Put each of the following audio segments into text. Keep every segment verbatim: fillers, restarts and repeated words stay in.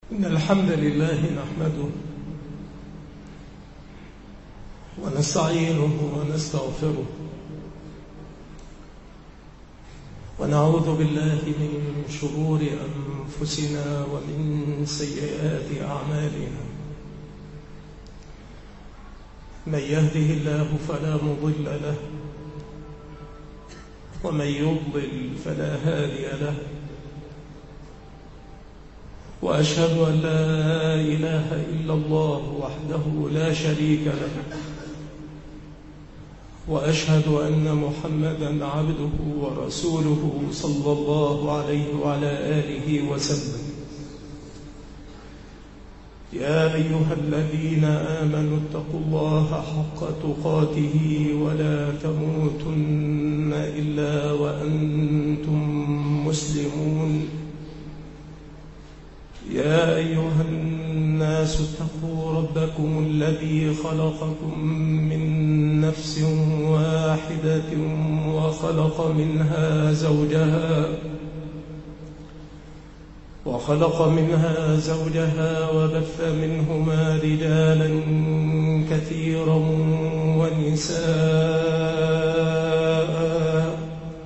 إن الحمد لله نحمده ونستعينه ونستغفره ونعوذ بالله من شرور أنفسنا ومن سيئات أعمالنا. من يهده الله فلا مضل له ومن يضلل فلا هادي له، وأشهد أن لا إله إلا الله وحده لا شريك له، وأشهد أن محمدًا عبده ورسوله صلى الله عليه وعلى آله وسلم. يا أيها الذين آمنوا اتقوا الله حق تقاته ولا تموتن إلا وأنتم مسلمون. يا أيها الناس اتقوا ربكم الذي خلقكم من نفس واحدة وخلق منها زوجها وخلق منها زوجها وبث منهما رجالا كثيرا ونساء،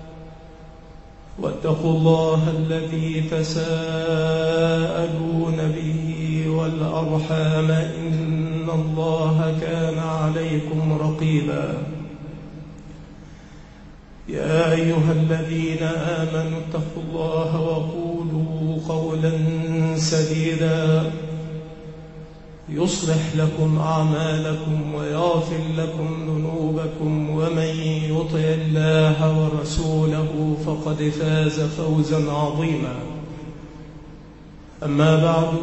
واتقوا الله الذي تساءلون به والأرحام إن الله كان عليكم رقيبا. يا أيها الذين آمنوا اتقوا الله وقولوا قولا سديدا يصلح لكم أعمالكم ويغفر لكم ذنوبكم، ومن يطع الله ورسوله فقد فاز فوزا عظيما. أما بعد،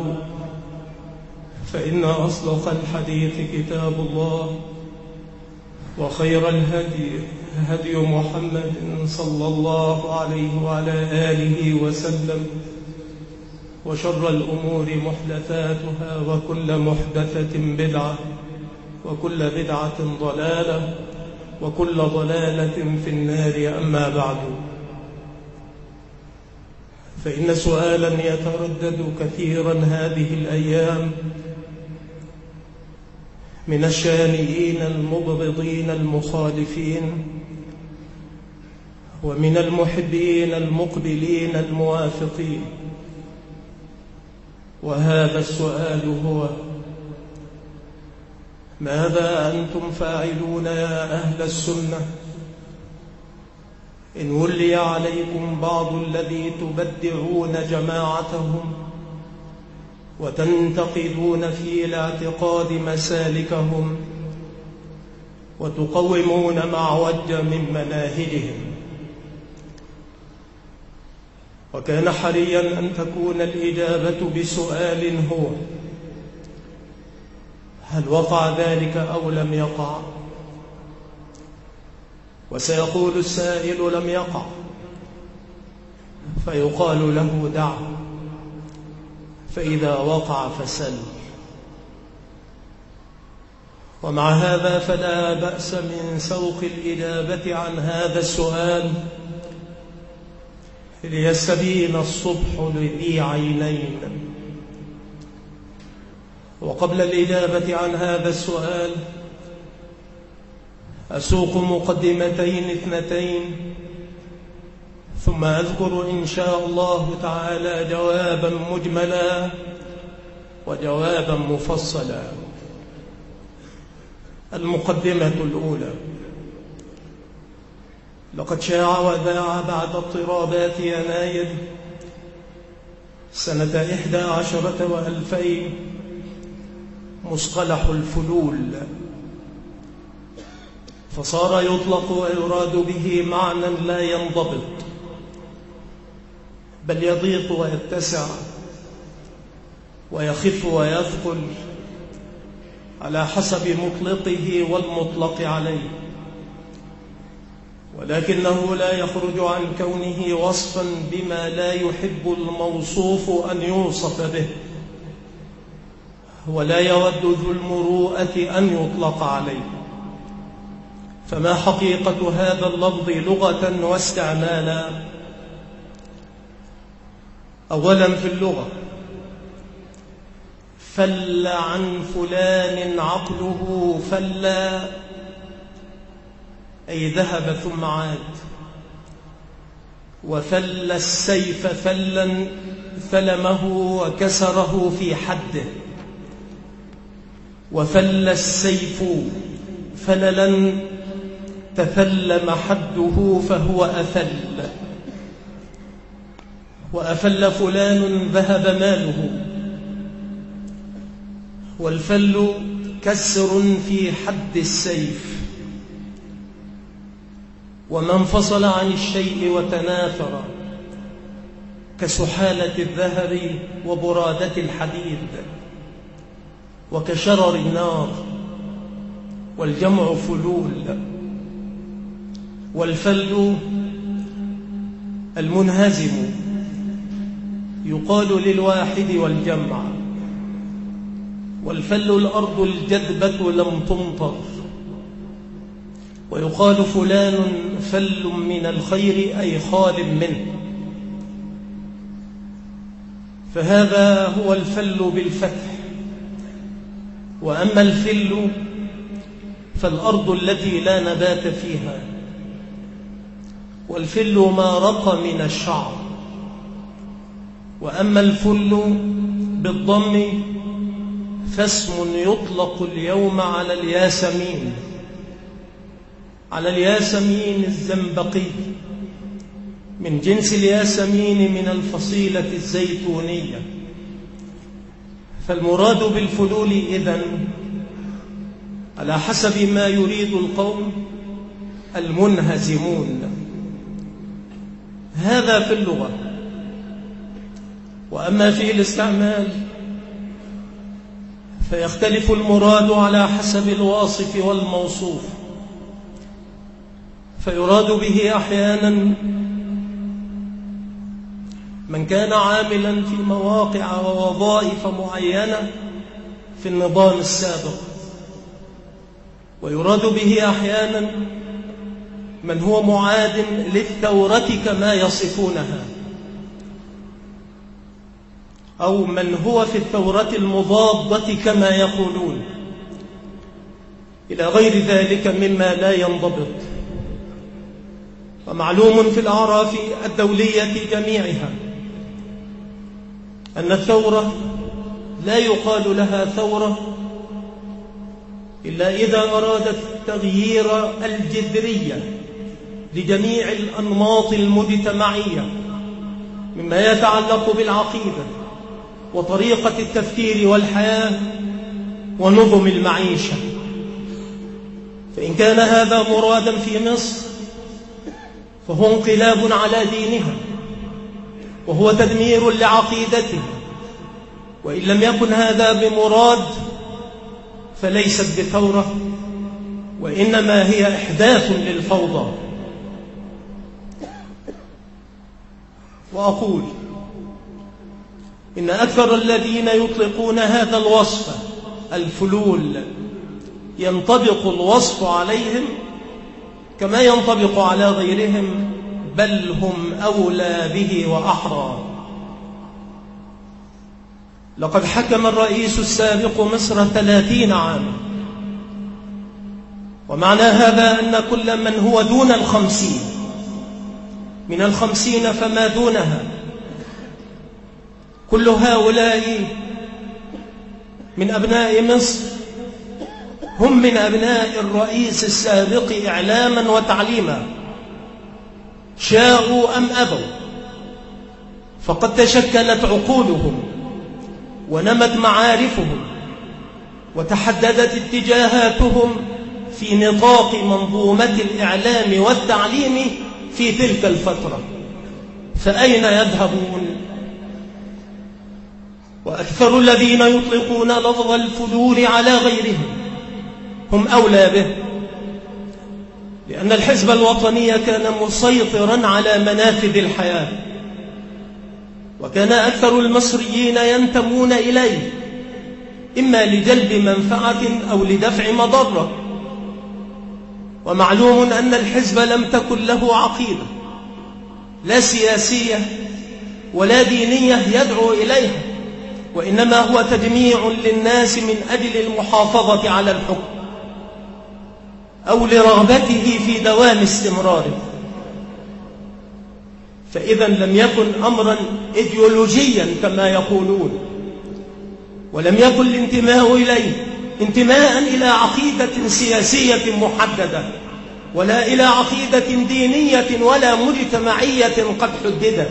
فإن أصدق الحديث كتاب الله، وخير الهدي هدي محمد صلى الله عليه وعلى آله وسلم، وشر الأمور محدثاتها، وكل محدثة بدعة، وكل بدعة ضلالة، وكل ضلالة في النار. أما بعد، فإن سؤالا يتردد كثيرا هذه الأيام من الشانئين المبغضين المخالفين، ومن المحبين المقبلين الموافقين، وهذا السؤال هو: ماذا أنتم فاعلون يا أهل السنة إن ولي عليكم بعض الذي تبدعون جماعتهم وتنتقدون في الاعتقاد مسالكهم وتقومون معوج من مناهجهم؟ وكان حريا أن تكون الإجابة بسؤال هو: هل وقع ذلك أو لم يقع؟ وسيقول السائل: لم يقع. فيقال له: دعه، فإذا وقع فسل. ومع هذا فلا بأس من سوق الإجابة عن هذا السؤال ليستبين الصبح لذي عينين. وقبل الإجابة عن هذا السؤال أسوق مقدمتين اثنتين، ثم أذكر إن شاء الله تعالى جوابا مجملا وجوابا مفصلا. المقدمة الأولى: لقد شاع وذاع بعد اضطرابات يناير سنة إحدى عشرة وألفين مصطلح الفلول، فصار يطلق ويراد به معنى لا ينضبط، بل يضيق ويتسع ويخف ويثقل على حسب مطلقه والمطلق عليه، ولكنه لا يخرج عن كونه وصفا بما لا يحب الموصوف أن يوصف به، ولا يود ذو المروءة أن يطلق عليه. فما حقيقة هذا اللفظ لغة واستعمالا؟ أولا في اللغة فل عن فلان عقله فلا، أي ذهب ثم عاد. وفل السيف فلا فلمه وكسره في حده. وفل السيف فللا تثلم حده فهو أفل. وأفل فلان ذهب ماله. والفل كسر في حد السيف. وما انفصل عن الشيء وتناثر كسحالة الذهب وبرادة الحديد وكشرر النار، والجمع فلول. والفل المنهزم يقال للواحد والجمع. والفل الأرض الجذبة لم تمطر. ويقال فلان فل من الخير أي خال منه. فهذا هو الفل بالفتح. وأما الفل فالأرض التي لا نبات فيها. والفل ما رق من الشعر. وأما الفل بالضم فاسم يطلق اليوم على الياسمين، على الياسمين الزنبقي من جنس الياسمين من الفصيلة الزيتونية. فالمراد بالفلول إذن على حسب ما يريد القوم المنهزمون. هذا في اللغة. وأما في الاستعمال فيختلف المراد على حسب الواصف والموصوف. فيراد به أحيانا من كان عاملا في مواقع ووظائف معينة في النظام السابق. ويراد به أحيانا من هو معاد للثورة كما يصفونها، أو من هو في الثورة المضادة كما يقولون، إلى غير ذلك مما لا ينضبط. ومعلوم في الأعراف الدولية جميعها أن الثورة لا يقال لها ثورة إلا إذا أرادت التغيير الجذري لجميع الأنماط المجتمعية مما يتعلق بالعقيدة وطريقة التفكير والحياة ونظم المعيشة. فإن كان هذا مرادا في مصر فهو انقلاب على دينها وهو تدمير لعقيدتها. وإن لم يكن هذا بمراد فليست بثورة، وإنما هي إحداث للفوضى. وأقول إن أكثر الذين يطلقون هذا الوصف الفلول ينطبق الوصف عليهم كما ينطبق على غيرهم، بل هم أولى به وأحرى. لقد حكم الرئيس السابق مصر ثلاثين عاما، ومعنى هذا أن كل من هو دون الخمسين من الخمسين فما دونها كل هؤلاء من أبناء مصر هم من أبناء الرئيس السابق إعلاما وتعليما، شاءوا أم أبوا. فقد تشكلت عقولهم ونمت معارفهم وتحددت اتجاهاتهم في نطاق منظومة الإعلام والتعليم في تلك الفترة. فأين يذهبون؟ وأكثر الذين يطلقون لفظ الفلول على غيرهم هم أولى به، لأن الحزب الوطني كان مسيطرا على منافذ الحياة، وكان أكثر المصريين ينتمون إليه إما لجلب منفعة أو لدفع مضرة. ومعلوم أن الحزب لم تكن له عقيدة لا سياسية ولا دينية يدعو إليها، وإنما هو تجميع للناس من أجل المحافظة على الحكم أو لرغبته في دوام استمراره. فإذا لم يكن أمرا إيديولوجيا كما يقولون، ولم يكن الانتماء إليه انتماء إلى عقيدة سياسية محددة، ولا إلى عقيدة دينية ولا مجتمعية قد حددت،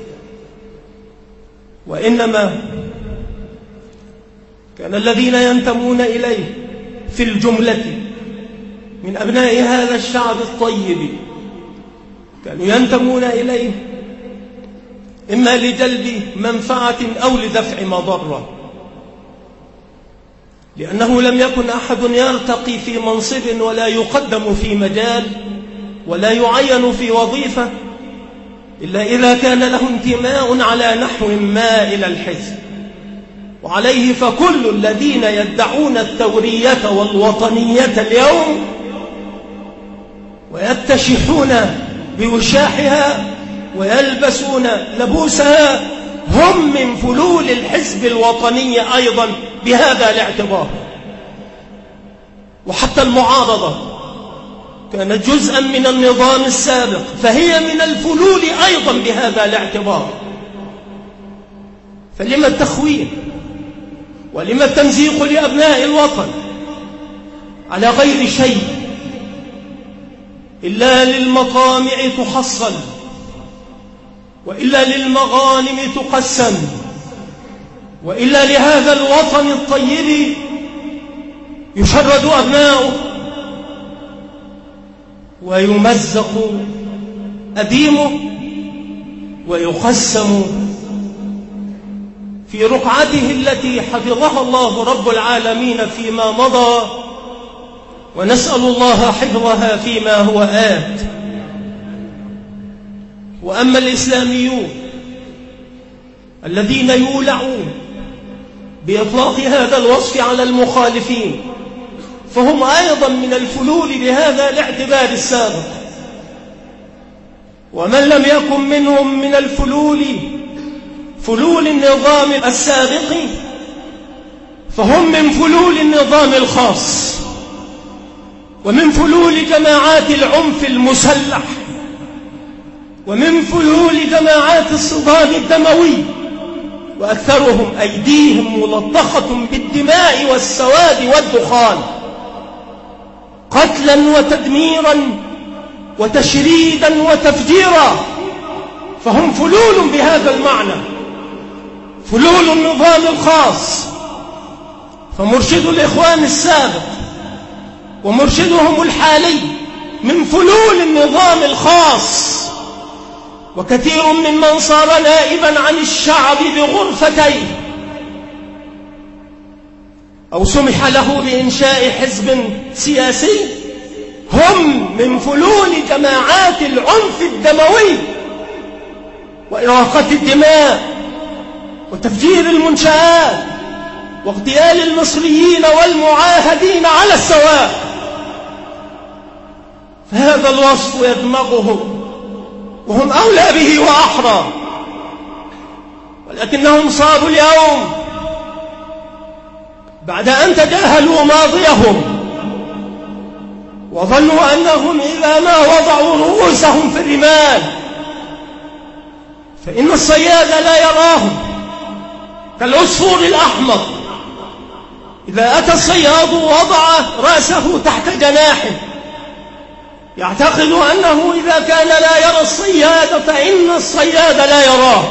وإنما كان الذين ينتمون إليه في الجملة من أبناء هذا الشعب الطيب كانوا ينتمون إليه إما لجلب منفعة أو لدفع مضرة، لأنه لم يكن أحد يرتقي في منصب ولا يقدم في مجال ولا يعين في وظيفة إلا إذا كان له انتماء على نحو ما إلى الحزب. وعليه فكل الذين يدعون الثورية والوطنية اليوم ويتشحون بوشاحها ويلبسون لبوسها هم من فلول الحزب الوطني أيضا بهذا الاعتبار. وحتى المعارضة كانت جزءا من النظام السابق، فهي من الفلول أيضا بهذا الاعتبار. فلما التخوين ولما التمزيق لأبناء الوطن على غير شيء إلا للمطامع تحصل وإلا للمغانم تقسم وإلا لهذا الوطن الطيب يشرد أبناؤه ويمزق أديمه ويقسم في رقعته التي حفظها الله رب العالمين فيما مضى، ونسأل الله حفظها فيما هو آت. وأما الإسلاميون الذين يولعون بإطلاق هذا الوصف على المخالفين فهم أيضا من الفلول بهذا الاعتبار السابق. ومن لم يكن منهم من الفلول فلول النظام السابق فهم من فلول النظام الخاص ومن فلول جماعات العنف المسلح ومن فلول جماعات الصدام الدموي، وأكثرهم أيديهم ملطخة بالدماء والسواد والدخان، قتلا وتدميرا وتشريدا وتفجيرا. فهم فلول بهذا المعنى، فلول النظام الخاص. فمرشد الإخوان السابق ومرشدهم الحالي من فلول النظام الخاص، وكثير ممن صار نائبا عن الشعب بغرفتين أو سمح له بإنشاء حزب سياسي هم من فلول جماعات العنف الدموي وإراقة الدماء وتفجير المنشآت واغتيال المصريين والمعاهدين على السواء. فهذا الوصف يدمغهم وهم أولى به وأحرى، ولكنهم صاروا اليوم بعد أن تجاهلوا ماضيهم وظنوا أنهم إذا ما وضعوا رؤوسهم في الرمال فإن الصياد لا يراهم كالعصفور الأحمر. إذا أتى الصياد وضع رأسه تحت جناحه يعتقد أنه إذا كان لا يرى الصياد فإن الصياد لا يراه.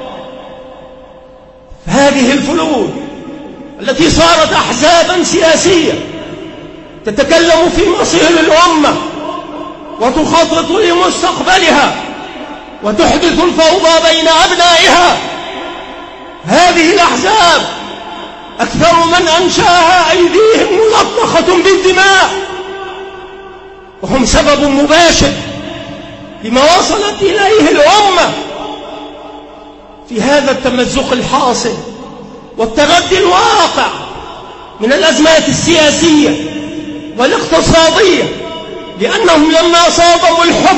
هذه الفلول التي صارت أحزابا سياسية تتكلم في مصير الأمة وتخطط لمستقبلها وتحدث الفوضى بين أبنائها، هذه الأحزاب أكثر من أنشاها أيديهم ملطخة بالدماء، وهم سبب مباشر لما وصلت إليه الأمة في هذا التمزق الحاصل والتردي الواقع من الأزمات السياسية والاقتصادية، لأنهم لما صادموا الحكم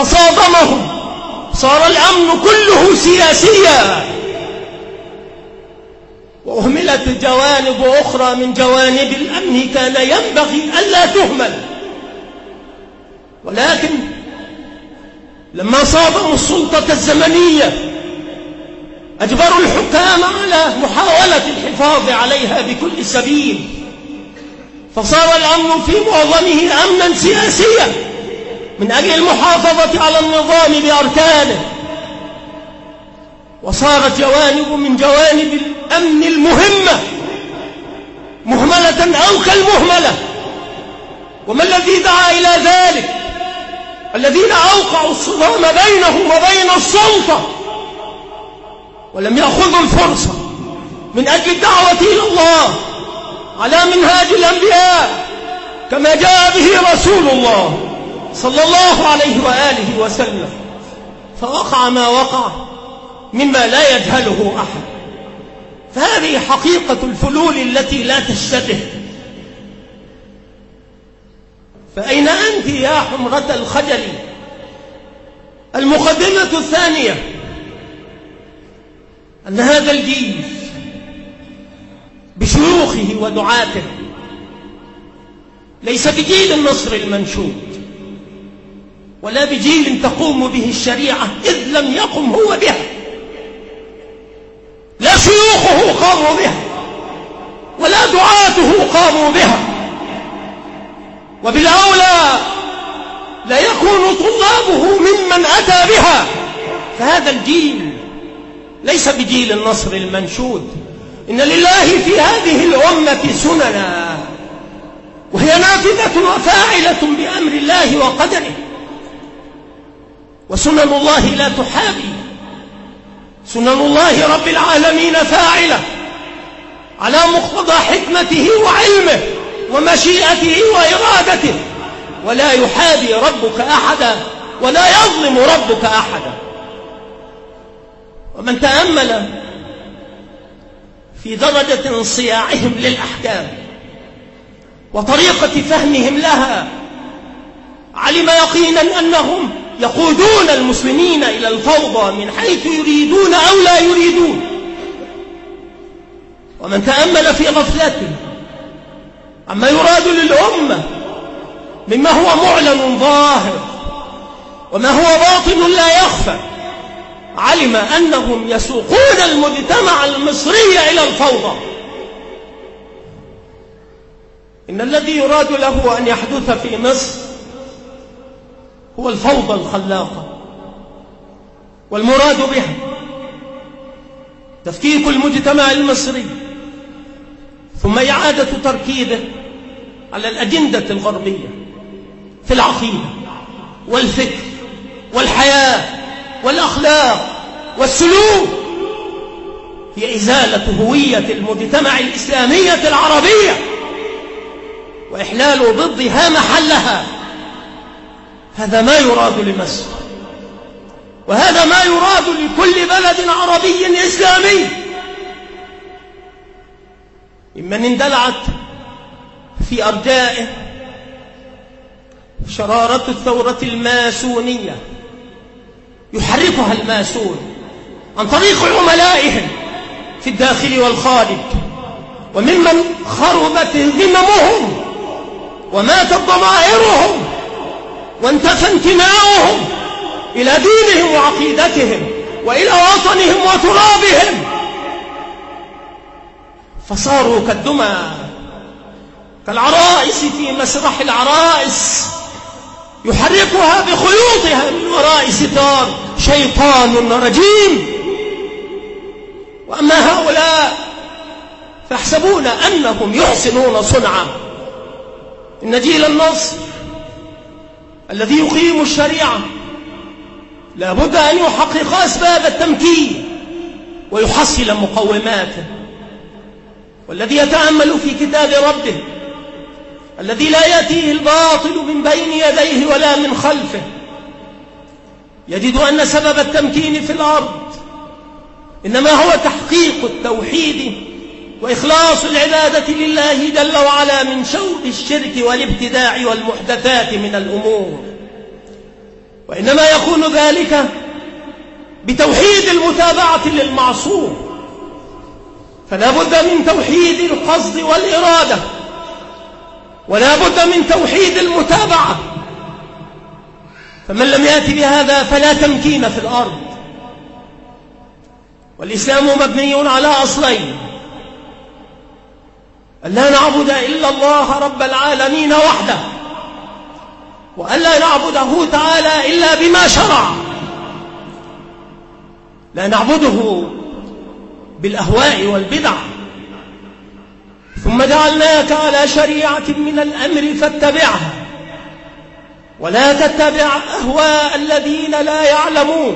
فصادمهم صار الأمن كله سياسيا. وأهملت جوانب أخرى من جوانب الأمن كان ينبغي ألا تهمل، ولكن لما صادموا السلطة الزمنية أجبروا الحكام على محاولة الحفاظ عليها بكل سبيل، فصار الأمن في معظمه أمنا سياسيا من أجل المحافظة على النظام بأركانه، وصارت جوانب من جوانب الأمن المهمة مهملة أو كالمهملة. وما الذي دعا إلى ذلك؟ الذين أوقعوا الصدام بينهم وبين السلطة ولم يأخذوا الفرصة من أجل الدعوة إلى الله على منهاج الأنبياء كما جاء به رسول الله صلى الله عليه وآله وسلم، فوقع ما وقع مما لا يجهله أحد. فهذه حقيقة الفلول التي لا تشتبه. فأين أنت يا حمرة الخجل؟ المقدمة الثانية أن هذا الجيل بشيوخه ودعاته ليس بجيل النصر المنشود ولا بجيل تقوم به الشريعة، إذ لم يقم هو بها، لا شيوخه قاموا بها ولا دعاته قاموا بها، وبالأولى لا يكون طلابه ممن أتى بها. فهذا الجيل ليس بجيل النصر المنشود. إن لله في هذه الأمة سننا وهي نافذة وفاعلة بأمر الله وقدره، وسنن الله لا تحابي، سنن الله رب العالمين فاعلة على مقتضى حكمته وعلمه ومشيئته وإرادته، ولا يحابي ربك أحدا ولا يظلم ربك أحدا. ومن تأمل في درجة انصياعهم للأحكام وطريقة فهمهم لها علم يقينا أنهم يقودون المسلمين إلى الفوضى من حيث يريدون أو لا يريدون. ومن تأمل في غفلته عما يراد للأمة مما هو معلن ظاهر وما هو باطن لا يخفى علم أنهم يسوقون المجتمع المصري إلى الفوضى. إن الذي يراد له أن يحدث في مصر هو الفوضى الخلاقة، والمراد بها تفكيك المجتمع المصري ثم إعادة تركيبه على الأجندة الغربية في العقيدة والفكر والحياة والأخلاق والسلوك، هي إزالة هوية المجتمع الإسلامية العربية وإحلال ضدها محلها. هذا ما يراد لمصر، وهذا ما يراد لكل بلد عربي إسلامي ممن اندلعت في أرجائه شرارة الثورة الماسونية يحركها الماسون عن طريق عملائهم في الداخل والخارج، وممن خربت ذممهم وماتت ضمائرهم وانتفى انتماؤهم إلى دينهم وعقيدتهم وإلى وطنهم وترابهم، فصاروا كالدمى كالعرائس في مسرح العرائس يحركها بخيوطها من وراء ستار شيطان رجيم. وأما هؤلاء فيحسبون أنهم يحسنون صنعا. إن جيل النصر الذي يقيم الشريعة لا بد أن يحقق أسباب التمكين ويحصل مقوماته، والذي يتأمل في كتاب ربه الذي لا يأتيه الباطل من بين يديه ولا من خلفه يجد أن سبب التمكين في الأرض إنما هو تحقيق التوحيد وإخلاص العبادة لله جل وعلا من شوق الشرك والابتداع والمحدثات من الأمور، وإنما يكون ذلك بتوحيد المتابعة للمعصوم فلا بد من توحيد القصد والإرادة، ولا بد من توحيد المتابعة. فمن لم يأتي بهذا فلا تمكين في الأرض. والإسلام مبني على أصلين: أن لا نعبد إلا الله رب العالمين وحده، وأن لا نعبده تعالى إلا بما شرع، لا نعبده بالأهواء والبدع. ثم جعلناك على شريعة من الأمر فاتبعها، ولا تتبع أهواء الذين لا يعلمون،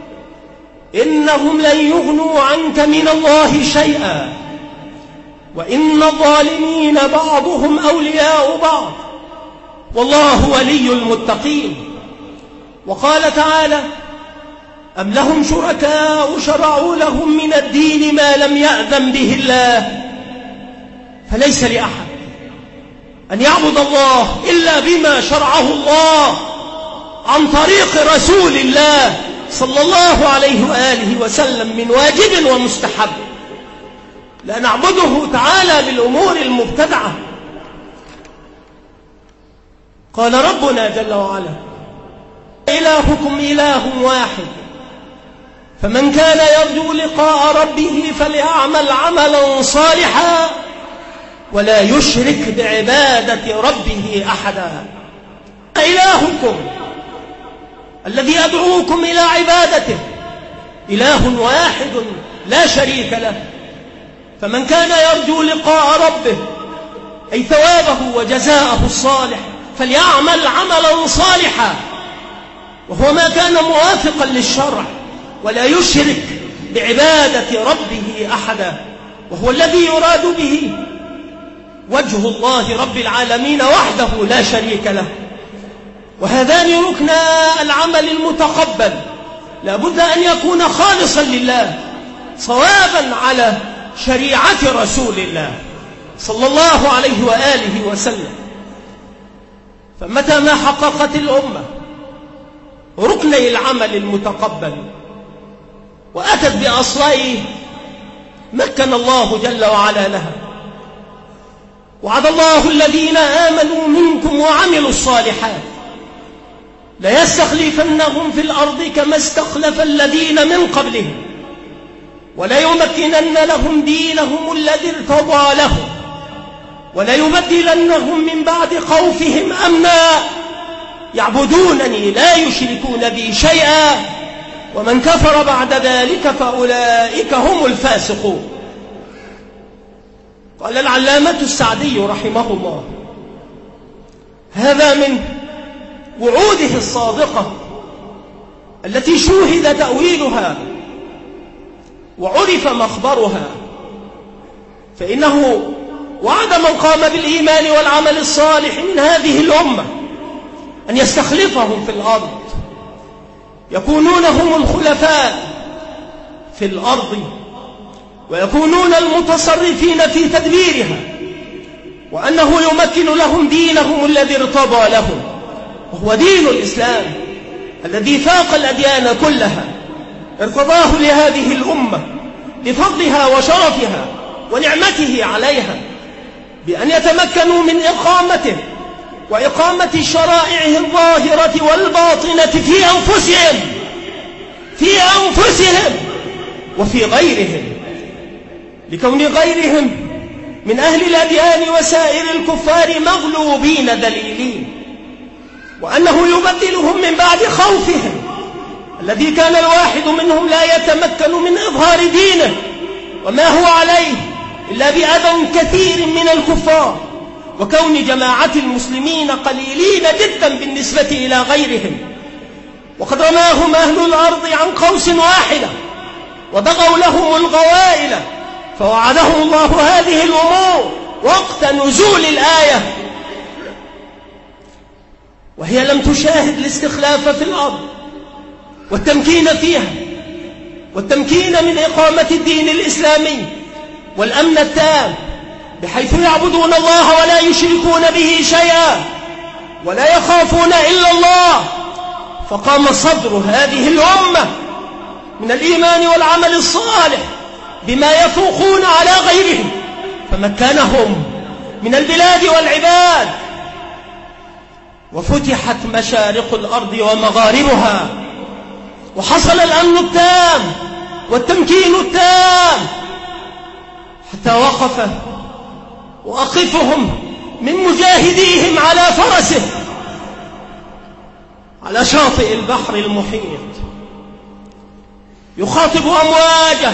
إنهم لن يغنوا عنك من الله شيئا، وإن الظالمين بعضهم أولياء بعض، والله ولي المتقين. وقال تعالى: أم لهم شركاء شرعوا لهم من الدين ما لم يأذن به الله، فليس لأحد أن يعبد الله إلا بما شرعه الله عن طريق رسول الله صلى الله عليه وآله وسلم من واجب ومستحب. لا نعبده تعالى بالأمور المبتدعة. قال ربنا جل وعلا: إلهكم إله واحد، فمن كان يرجو لقاء ربه فليعمل عملا صالحا ولا يشرك بعبادة ربه أحدا. إلهكم الذي أدعوكم إلى عبادته إله واحد لا شريك له، فمن كان يرجو لقاء ربه أي ثوابه وجزاءه الصالح فليعمل عملا صالحا، وهو ما كان موافقا للشرع، ولا يشرك بعبادة ربه أحدا، وهو الذي يراد به وجه الله رب العالمين وحده لا شريك له. وهذان ركنا العمل المتقبل لا بد أن يكون خالصا لله صوابا على شريعة رسول الله صلى الله عليه وآله وسلم. فمتى ما حققت الأمة ركني العمل المتقبل وأتت بأصليه مكن الله جل وعلا لها. وعد الله الذين آمنوا منكم وعملوا الصالحات ليستخلفنهم في الأرض كما استخلف الذين من قبلهم وليمكنن لهم دينهم الذي ارتضى لهم وليبدلنهم من بعد خوفهم أمنا يعبدونني لا يشركون بي شيئا ومن كفر بعد ذلك فأولئك هم الفاسقون. قال العلامة السعدي رحمه الله: هذا من وعوده الصادقة التي شوهد تأويلها وعرف مخبرها، فإنه وعد من قام بالإيمان والعمل الصالح من هذه الأمة أن يستخلفهم في الأرض يكونون هم الخلفاء في الأرض ويكونون المتصرفين في تدبيرها، وأنه يمكن لهم دينهم الذي ارتضى لهم، وهو دين الإسلام الذي فاق الأديان كلها، ارتضاه لهذه الأمة بفضلها وشرفها ونعمته عليها بأن يتمكنوا من إقامته وإقامة شرائعه الظاهرة والباطنة في أنفسهم في أنفسهم وفي غيرهم، لكون غيرهم من أهل الأديان وسائر الكفار مغلوبين ذليلين، وأنه يبدلهم من بعد خوفهم الذي كان الواحد منهم لا يتمكن من إظهار دينه وما هو عليه إلا بأذى كثير من الكفار، وكون جماعة المسلمين قليلين جدا بالنسبة إلى غيرهم، وقد رماهم أهل الأرض عن قوس واحدة وبغوا لهم الغوائل، فوعدهم الله هذه الأمور وقت نزول الآية، وهي لم تشاهد الاستخلاف في الأرض والتمكين فيها والتمكين من إقامة الدين الإسلامي والأمن التام بحيث يعبدون الله ولا يشركون به شيئا ولا يخافون إلا الله. فقام صدر هذه الأمة من الإيمان والعمل الصالح بما يفوقون على غيرهم، فمكنهم من البلاد والعباد، وفتحت مشارق الأرض ومغاربها، وحصل الأمن التام والتمكين التام، حتى وقف وأقفهم من مجاهديهم على فرسه على شاطئ البحر المحيط، يخاطب أمواجه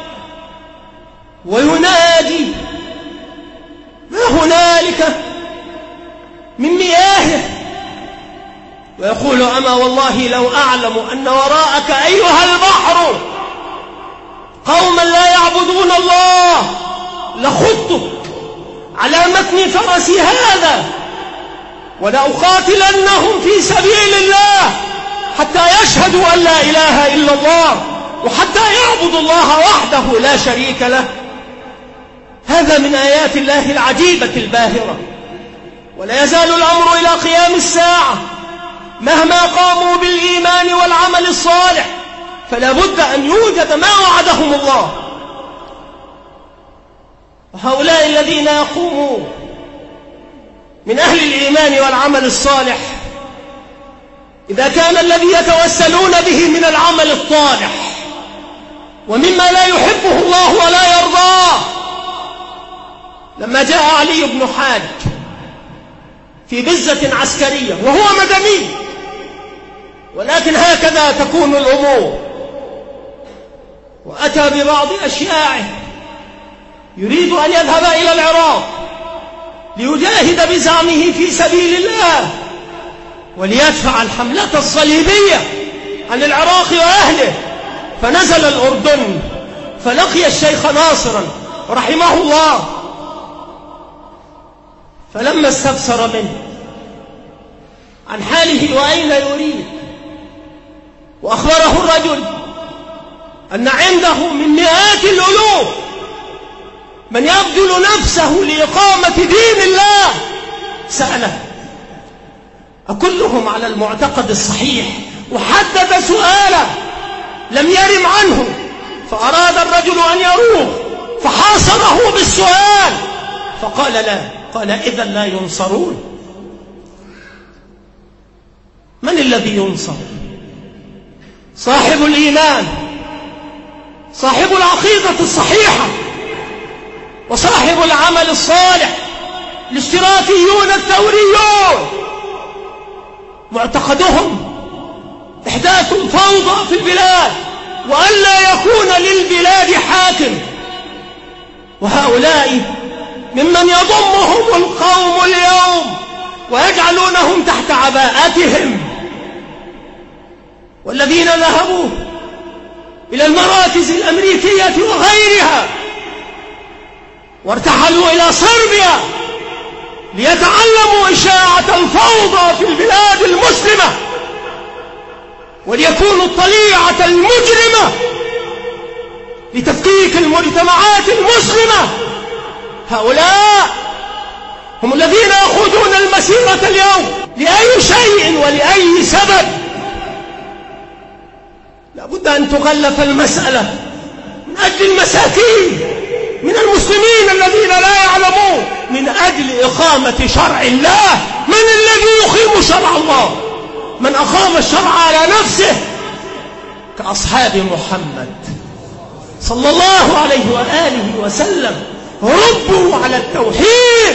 وينادي ما هنالك من مياهه، ويقول أما والله لو أعلم أن وراءك أيها البحر قوما لا يعبدون الله لخضت على متن فرسي هذا ولأقاتلنهم في سبيل الله حتى يشهدوا أن لا إله إلا الله وحتى يعبدوا الله وحده لا شريك له. هذا من آيات الله العجيبة الباهرة، ولا يزال الأمر إلى قيام الساعة مهما قاموا بالإيمان والعمل الصالح فلا بد أن يوجد ما وعدهم الله. وهؤلاء الذين يقومون من أهل الإيمان والعمل الصالح، إذا كان الذي يتوسلون به من العمل الطالح ومما لا يحبه الله ولا يرضاه، لما جاء علي بن حاج في بزة عسكرية وهو مدني، ولكن هكذا تكون الأمور، وأتى ببعض أشياعه يريد أن يذهب إلى العراق ليجاهد بزعمه في سبيل الله وليدفع الحملة الصليبية عن العراق وأهله، فنزل الأردن فلقي الشيخ ناصرا رحمه الله، فلما استفسر منه عن حاله وأين يريد وأخبره الرجل أن عنده من مئات الألوف من يبذل نفسه لإقامة دين الله، سأله أكلهم على المعتقد الصحيح؟ وحدد سؤاله لم يرم عنه، فأراد الرجل أن يروح فحاصره بالسؤال فقال لا، قال إذن لا ينصرون. من الذي ينصر؟ صاحب الإيمان، صاحب العقيدة الصحيحة، وصاحب العمل الصالح، الاشتراكيون الثوريون معتقدهم إحداث الفوضى في البلاد وأن لا يكون للبلاد حاكم، وهؤلاء ممن يضمهم القوم اليوم ويجعلونهم تحت عباءتهم، والذين ذهبوا إلى المراكز الأمريكية وغيرها وارتحلوا إلى صربيا ليتعلموا إشاعة الفوضى في البلاد المسلمة وليكونوا الطليعة المجرمة لتفكيك المجتمعات المسلمة. هؤلاء هم الذين يخوضون المسيرة اليوم لأي شيء ولأي سبب. لابد أن تغلف المسألة من أجل المساكين من المسلمين الذين لا يعلمون، من أجل إقامة شرع الله. من الذي يقيم شرع الله؟ من أقام الشرع على نفسه كأصحاب محمد صلى الله عليه وآله وسلم، ربوا على التوحيد،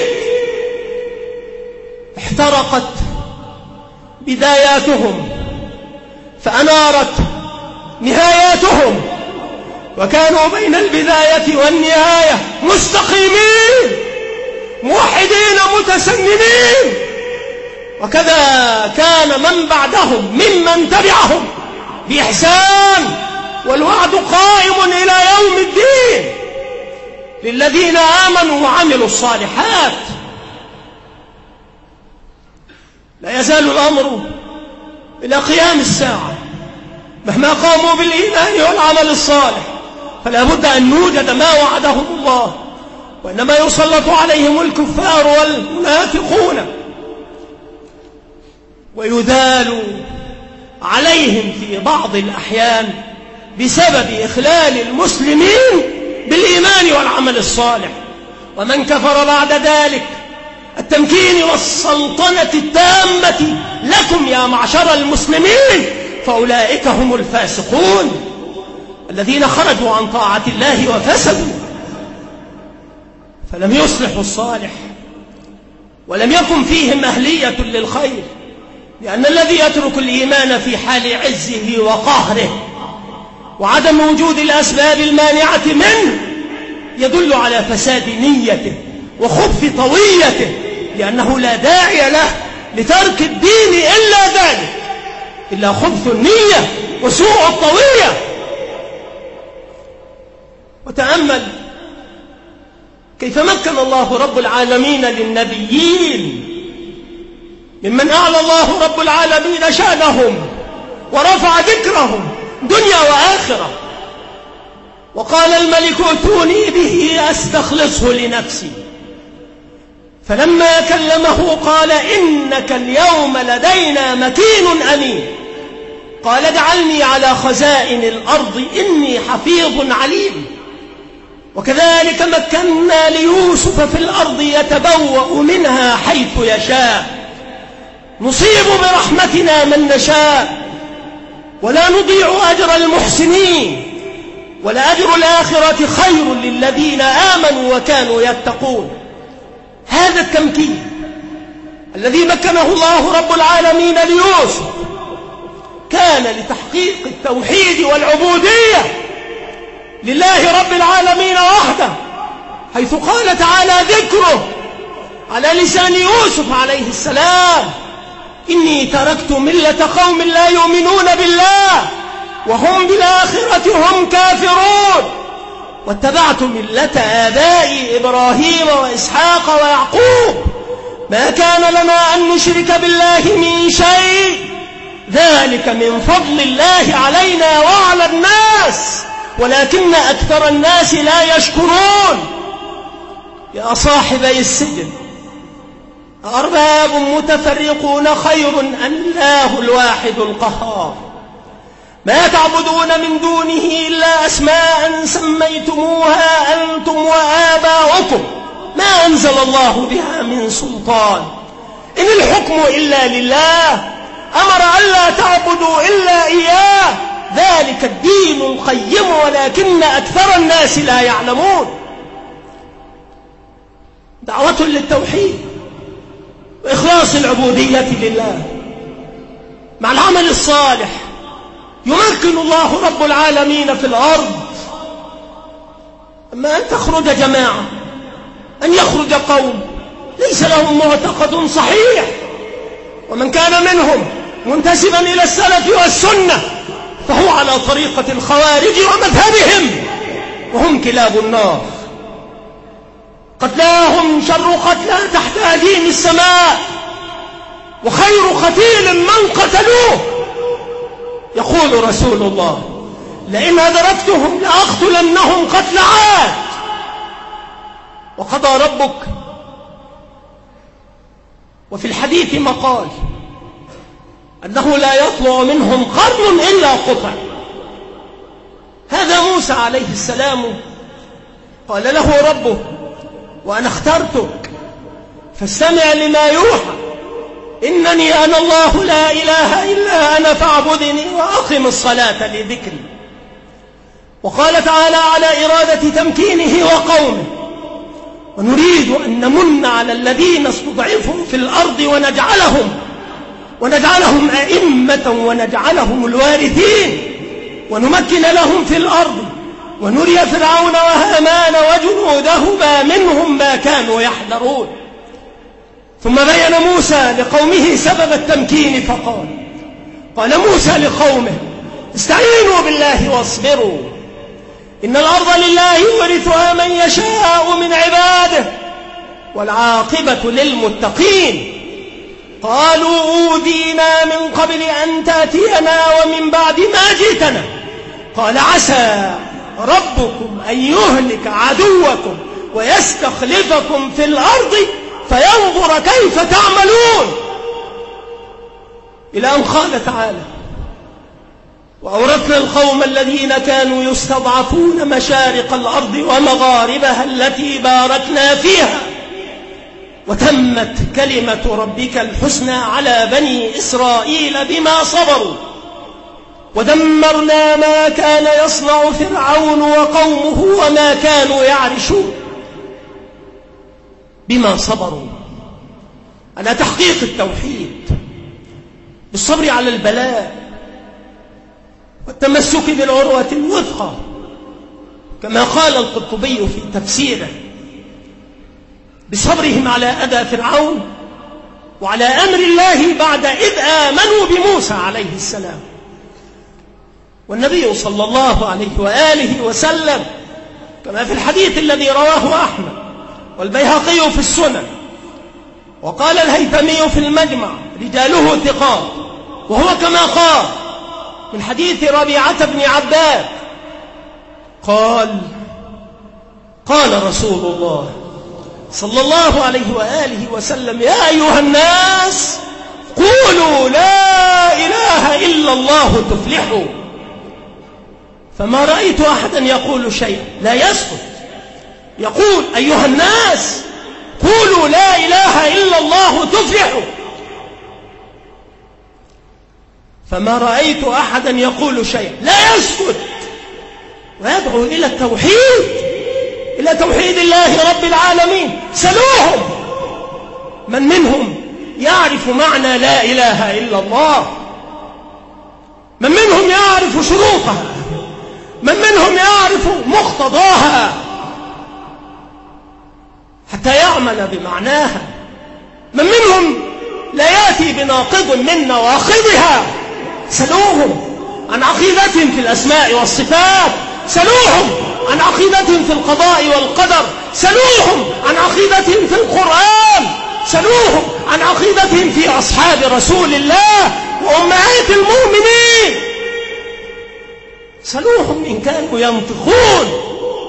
احترقت بداياتهم فأنارت نهاياتهم، وكانوا بين البداية والنهاية مستقيمين موحدين متسننين. وكذا كان من بعدهم ممن تبعهم بإحسان، والوعد قائم إلى يوم الدين للذين آمنوا وعملوا الصالحات. لا يزال الأمر إلى قيام الساعة مهما قاموا بالإيمان والعمل الصالح، فلا بد أن نوجد ما وعدهم الله، وإنما يسلط عليهم الكفار والمنافقون ويذال عليهم في بعض الأحيان بسبب إخلال المسلمين بالإيمان والعمل الصالح. ومن كفر بعد ذلك التمكين والسلطنة التامة لكم يا معشر المسلمين فأولئك هم الفاسقون الذين خرجوا عن طاعة الله وفسدوا، فلم يصلحوا الصالح ولم يكن فيهم أهلية للخير، لأن الذي يترك الإيمان في حال عزه وقهره وعدم وجود الأسباب المانعة منه يدل على فساد نيته وخبث طويته، لأنه لا داعي له لترك الدين إلا ذلك، إلا خبث النية وسوء الطوية. وتأمل كيف مكن الله رب العالمين للنبيين ممن أعلى الله رب العالمين شأنهم ورفع ذكرهم دنيا وآخرة، وقال الملك ائتوني به أستخلصه لنفسي، فلما كلمه قال إنك اليوم لدينا مكين أمين، قال اجعلني على خزائن الأرض إني حفيظ عليم. وكذلك مكنا ليوسف في الأرض يتبوأ منها حيث يشاء، نصيب برحمتنا من نشاء ولا نضيع أجر المحسنين، ولأجر الآخرة خير للذين آمنوا وكانوا يتقون. هذا التمكين الذي مكنه الله رب العالمين ليوسف كان لتحقيق التوحيد والعبودية لله رب العالمين وحده، حيث قال تعالى ذكره على لسان يوسف عليه السلام: إني تركت ملة قوم لا يؤمنون بالله وهم بالآخرة هم كافرون واتبعت ملة آبائي إبراهيم وإسحاق ويعقوب ما كان لنا أن نشرك بالله من شيء ذلك من فضل الله علينا وعلى الناس ولكن أكثر الناس لا يشكرون. يا صاحبي السجن، أرباب متفرقون خير أم الله الواحد القهار؟ ما تعبدون من دونه إلا أسماء سميتموها أنتم وآباؤكم ما أنزل الله بها من سلطان، إن الحكم إلا لله، أمر ألا تعبدوا إلا إياه، ذلك الدين القيم ولكن أكثر الناس لا يعلمون. دعوة للتوحيد وإخلاص العبودية لله مع العمل الصالح يمكن الله رب العالمين في الأرض. أما أن تخرج جماعة، أن يخرج قوم ليس لهم معتقد صحيح، ومن كان منهم منتسبا إلى السلف والسنة فهو على طريقة الخوارج ومذهبهم، وهم كلاب النار، قتلاهم شر قتلى تحت أديم السماء، وخير قتيل من قتلوه. يقول رسول الله: لئن أدركتهم لأقتلنهم قتل عاد. وقضى ربك وفي الحديث مقال أنه لا يطلع منهم قرن إلا قطع. هذا موسى عليه السلام قال له ربه: وأنا اخترتك فاستمع لما يوحى، إنني أنا الله لا إله إلا أنا فاعبدني وأقم الصلاة لذكري. وقال تعالى على إرادة تمكينه وقومه: ونريد أن نمن على الذين استضعفوا في الأرض ونجعلهم ونجعلهم أئمة ونجعلهم الوارثين ونمكن لهم في الأرض ونري فرعون وهامان وجنودهما منهم ما كانوا يحذرون. ثم بين موسى لقومه سبب التمكين فقال: قال موسى لقومه: استعينوا بالله واصبروا، إن الأرض لله يورثها من يشاء من عباده والعاقبة للمتقين. قالوا أوذينا من قبل أن تأتينا ومن بعد ما جئتنا، قال عسى ربكم أن يهلك عدوكم ويستخلفكم في الأرض فينظر كيف تعملون، إلى أن قال تعالى: وأورثنا القوم الذين كانوا يستضعفون مشارق الأرض ومغاربها التي باركنا فيها وتمت كلمة ربك الحسنى على بني إسرائيل بما صبروا ودمرنا ما كان يصنع فرعون وقومه وما كانوا يعرشون بما صبروا على تحقيق التوحيد بالصبر على البلاء والتمسك بالعروة الوثقى كما قال القرطبي في تفسيره بصبرهم على أذى فرعون وعلى أمر الله بعد إذ آمنوا بموسى عليه السلام. والنبي صلى الله عليه وآله وسلم كما في الحديث الذي رواه أحمد والبيهقي في السنن وقال الهيثمي في المجمع رجاله ثقات وهو كما قال من حديث ربيعة بن عباد قال قال رسول الله صلى الله عليه وآله وسلم يا أيها الناس قولوا لا إله إلا الله تفلحوا. فما رأيت أحدا يقول شيئا لا يسكت يقول أيها الناس قولوا لا إله إلا الله تفلحوا. فما رأيت أحدا يقول شيئا لا يسكت ويدعو إلى التوحيد إلى توحيد الله رب العالمين. سلوهم من منهم يعرف معنى لا إله إلا الله، من منهم يعرف شروطها، من منهم يعرف مقتضاها حتى يعمل بمعناها، من منهم لا يأتي بناقض من نواقضها. سلوهم عن عقيدتهم في الأسماء والصفات، سلوهم عن عقيدتهم في القضاء والقدر، سلوهم عن عقيدتهم في القرآن، سلوهم عن عقيدتهم في أصحاب رسول الله وأمهات المؤمنين، سلوهم إن كانوا ينطقون.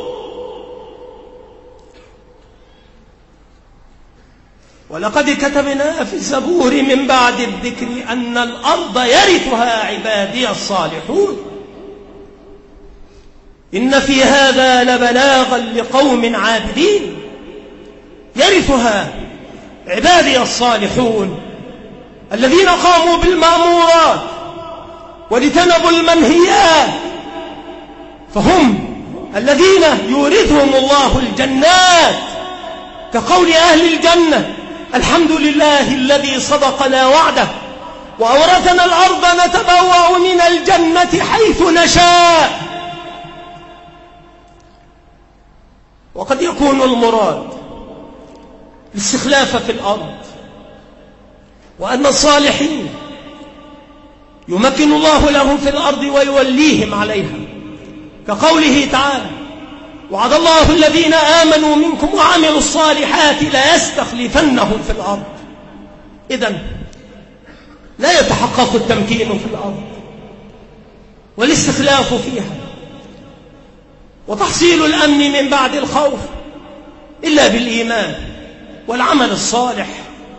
ولقد كتبنا في الزبور من بعد الذكر أن الأرض يرثها عبادي الصالحون إن في هذا لبلاغا لقوم عابدين. يرثها عبادي الصالحون الذين قاموا بالمأمورات واجتنبوا المنهيات، فهم الذين يورثهم الله الجنات كقول أهل الجنة الحمد لله الذي صدقنا وعده وأورثنا الأرض نتبوأ من الجنة حيث نشاء. وقد يكون المراد الاستخلاف في الأرض، وأن الصالحين يمكن الله لهم في الأرض ويوليهم عليها كقوله تعالى وعد الله الذين آمنوا منكم وعملوا الصالحات ليستخلفنهم في الأرض. إذن لا يتحقق التمكين في الأرض والاستخلاف فيها وتحصيل الأمن من بعد الخوف إلا بالإيمان والعمل الصالح.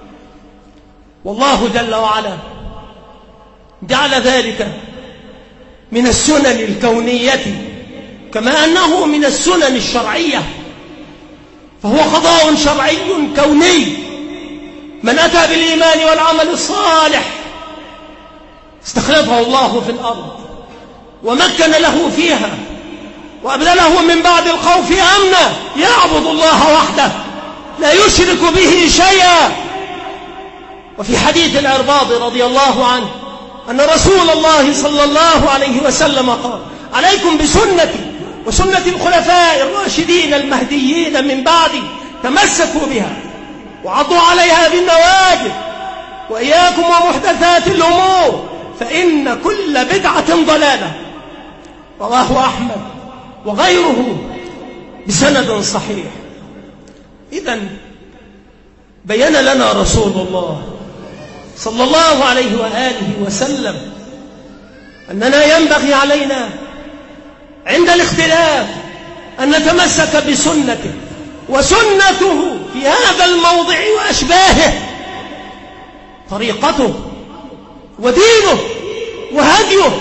والله جل وعلا جعل ذلك من السنن الكونية كما أنه من السنن الشرعية، فهو قضاء شرعي كوني. من أتى بالإيمان والعمل الصالح استخلفه الله في الأرض ومكن له فيها وأبدله من بعد الخوف أمنا يعبد الله وحده لا يشرك به شيئا. وفي حديث العرباض رضي الله عنه أن رسول الله صلى الله عليه وسلم قال عليكم بسنتي وسنة الخلفاء الراشدين المهديين من بعدي تمسكوا بها وعضوا عليها بالنواجذ وإياكم ومحدثات الأمور فإن كل بدعة ضلالة. رواه أحمد وغيره بسند صحيح. إذن بين لنا رسول الله صلى الله عليه وآله وسلم أننا ينبغي علينا عند الاختلاف أن نتمسك بسنته، وسنته في هذا الموضع وأشباهه طريقته ودينه وهديه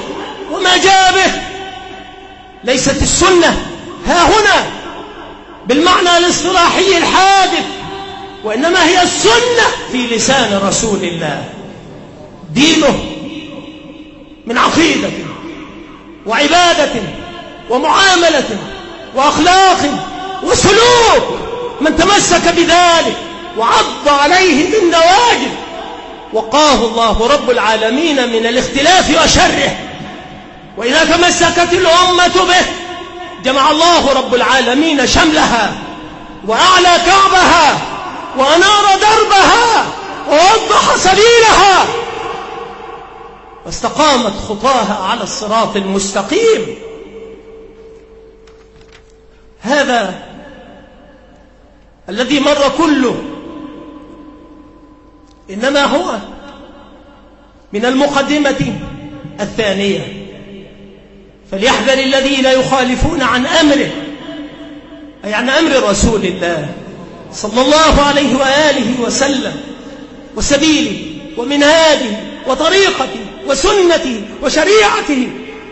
وما جاء به. ليست السنة ها هنا بالمعنى الاصطلاحي الحادث، وإنما هي السنة في لسان رسول الله. دينه من عقيدة وعبادة ومعاملة وأخلاق وسلوك، من تمسك بذلك وعض عليه بالنواجذ وقاه الله رب العالمين من الاختلاف وشره. وإذا تمسكت الأمة به جمع الله رب العالمين شملها وأعلى كعبها وأنار دربها ووضح سبيلها واستقامت خطاها على الصراط المستقيم. هذا الذي مر كله إنما هو من المقدمة الثانية. فليحذر الذين يخالفون عن أمره، أي عن أمر رسول الله صلى الله عليه وآله وسلم وسبيله ومنهاجه وطريقته وسنته وشريعته،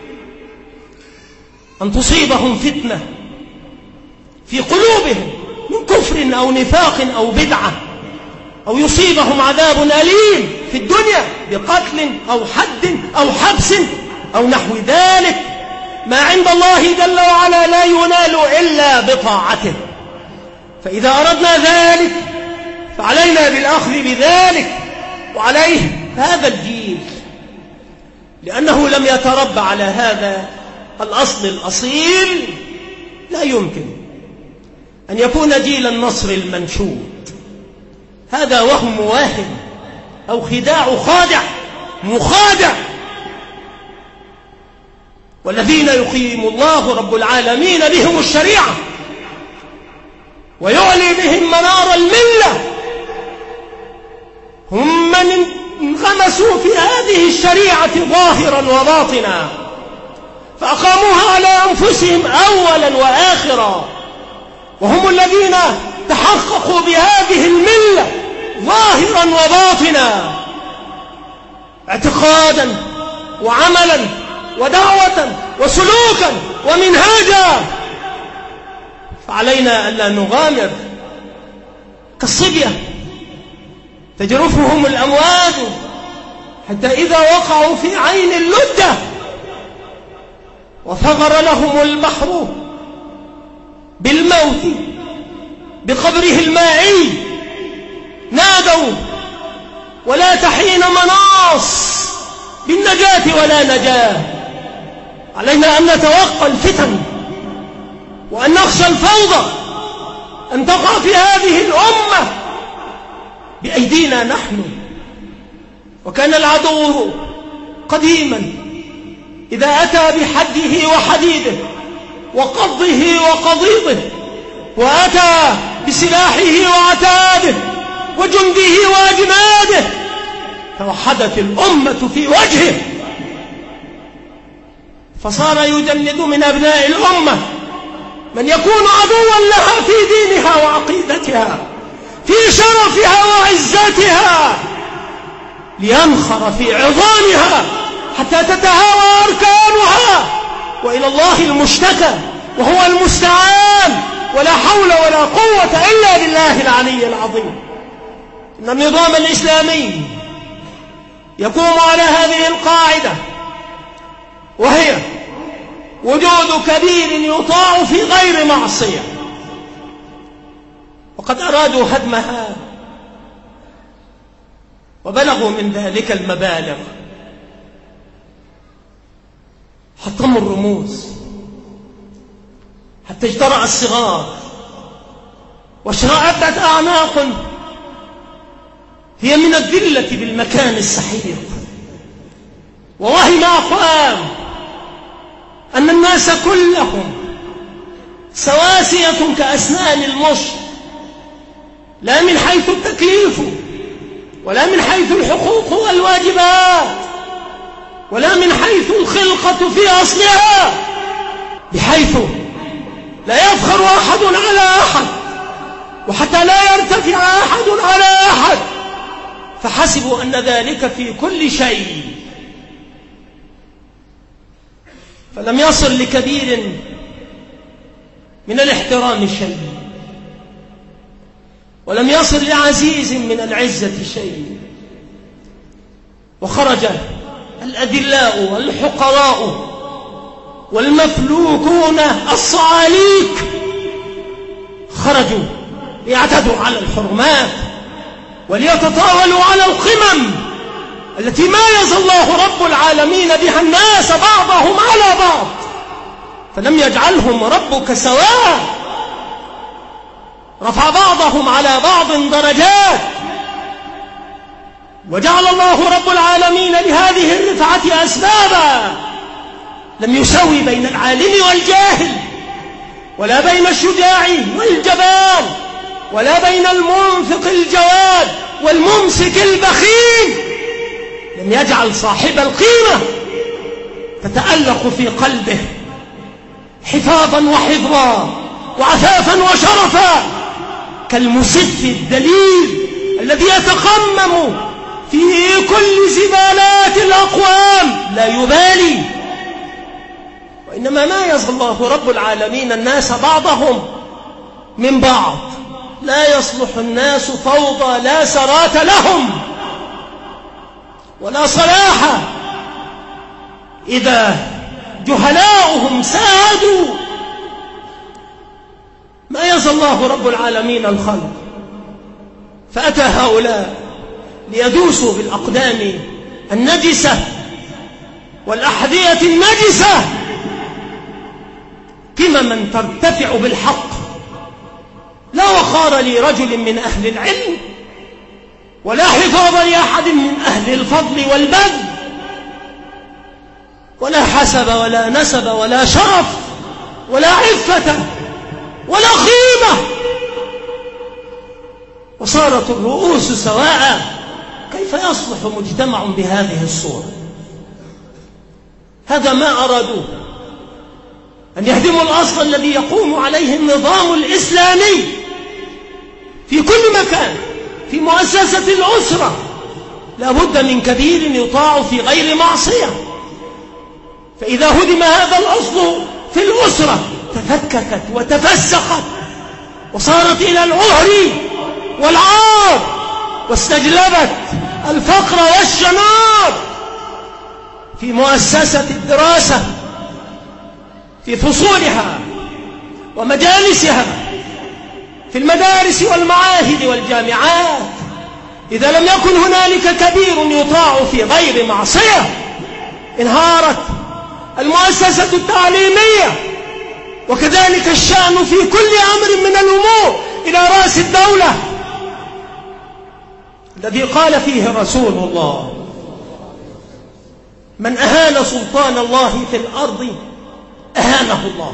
أن تصيبهم فتنة في قلوبهم من كفر أو نفاق أو بدعة، أو يصيبهم عذاب أليم في الدنيا بقتل أو حد أو حبس أو نحو ذلك. ما عند الله جل وعلا لا ينال إلا بطاعته، فإذا أردنا ذلك فعلينا بالأخذ بذلك وعليه هذا الجيل، لأنه لم يتربى على هذا الأصل الأصيل لا يمكن أن يكون جيل النصر المنشود. هذا وهم واهم أو خداع خادع مخادع. والذين يقيم الله رب العالمين بهم الشريعة ويعلي بهم منار الملة هم من انغمسوا في هذه الشريعة ظاهرا وباطنا، فأقاموها على أنفسهم أولا وآخرا، وهم الذين تحققوا بهذه الملة ظاهرا وباطنا، اعتقادا وعملا ودعوة وسلوكا ومنهاجا. فعلينا ألا نغامر كالصبية تجرفهم الأمواج حتى إذا وقعوا في عين اللجة وثغر لهم البحر بالموت بقبره المائي نادوا ولا تحين مناص بالنجاة ولا نجاة. علينا أن نتوقع الفتن وأن نخشى الفوضى أن تقع في هذه الأمة بأيدينا نحن. وكان العدو قديما إذا أتى بحده وحديده وقضه وقضيضه وأتى بسلاحه وعتاده وجنده وأجناده توحدت الأمة في وجهه، فصار يجند من أبناء الأمة من يكون عدوا لها في دينها وعقيدتها في شرفها وعزتها، لينخر في عظامها حتى تتهاوى أركانها، وإلى الله المشتكى وهو المستعان، ولا حول ولا قوة إلا بالله العلي العظيم. إن النظام الإسلامي يقوم على هذه القاعدة، وهي وجود كبير يطاع في غير معصية، وقد أرادوا هدمها وبلغوا من ذلك المبالغ، حطموا الرموز حتى اجترأ الصغار واشرعبت أعناق هي من الذلة بالمكان السحيق، ووهم أقوام أن الناس كلهم سواسية كأسنان المشط، لا من حيث التكليف ولا من حيث الحقوق والواجبات ولا من حيث الخلقة في أصلها، بحيث لا يفخر أحد على أحد وحتى لا يرتفع أحد على أحد، فحسبوا أن ذلك في كل شيء. فلم يصل لكبير من الاحترام شيء، ولم يصل لعزيز من العزة شيء، وخرج الأدلاء والحقراء والمفلوكون الصعاليك، خرجوا ليعتدوا على الحرمات وليتطاولوا على القمم التي مايز الله رب العالمين بها الناس بعضهم على بعض، فلم يجعلهم ربك سواء، رفع بعضهم على بعض درجات، وجعل الله رب العالمين لهذه الرفعة أسبابا، لم يسوي بين العالم والجاهل، ولا بين الشجاع والجبان، ولا بين المنفق الجواد والممسك البخيل، لم يجعل صاحب القيمة تتألق في قلبه حفاظا وحفظا وعفافا وشرفا كالمسف الدليل الذي يتقمم في كل زبالات الأقوام لا يبالي، وإنما مايز الله رب العالمين الناس بعضهم من بعض. لا يصلح الناس فوضى لا سرات لهم ولا صلاح إذا جهلاؤهم سادوا. مايز الله رب العالمين الخلق، فأتى هؤلاء ليدوسوا بالأقدام النجسة والأحذية النجسة قمما ترتفع بالحق. لا وقار لرجل من أهل العلم، ولا حفاظ لأحد من أهل الفضل والبذل، ولا حسب ولا نسب ولا شرف ولا عفة ولا قيمة، وصارت الرؤوس سواء. كيف يصلح مجتمع بهذه الصورة؟ هذا ما أرادوه، أن يهدموا الأصل الذي يقوم عليه النظام الإسلامي في كل مكان. في مؤسسة الأسرة لا بد من كبير يطاع في غير معصية، فإذا هدم هذا الأصل في الأسرة تفككت وتفسخت وصارت إلى العهر والعار، واستجلبت الفقر والشنار. في مؤسسة الدراسة في فصولها ومجالسها، في المدارس والمعاهد والجامعات، إذا لم يكن هنالك كبير يطاع في غير معصية انهارت المؤسسة التعليمية. وكذلك الشأن في كل أمر من الأمور إلى رأس الدولة الذي قال فيه رسول الله: من أهان سلطان الله في الأرض أهانه الله.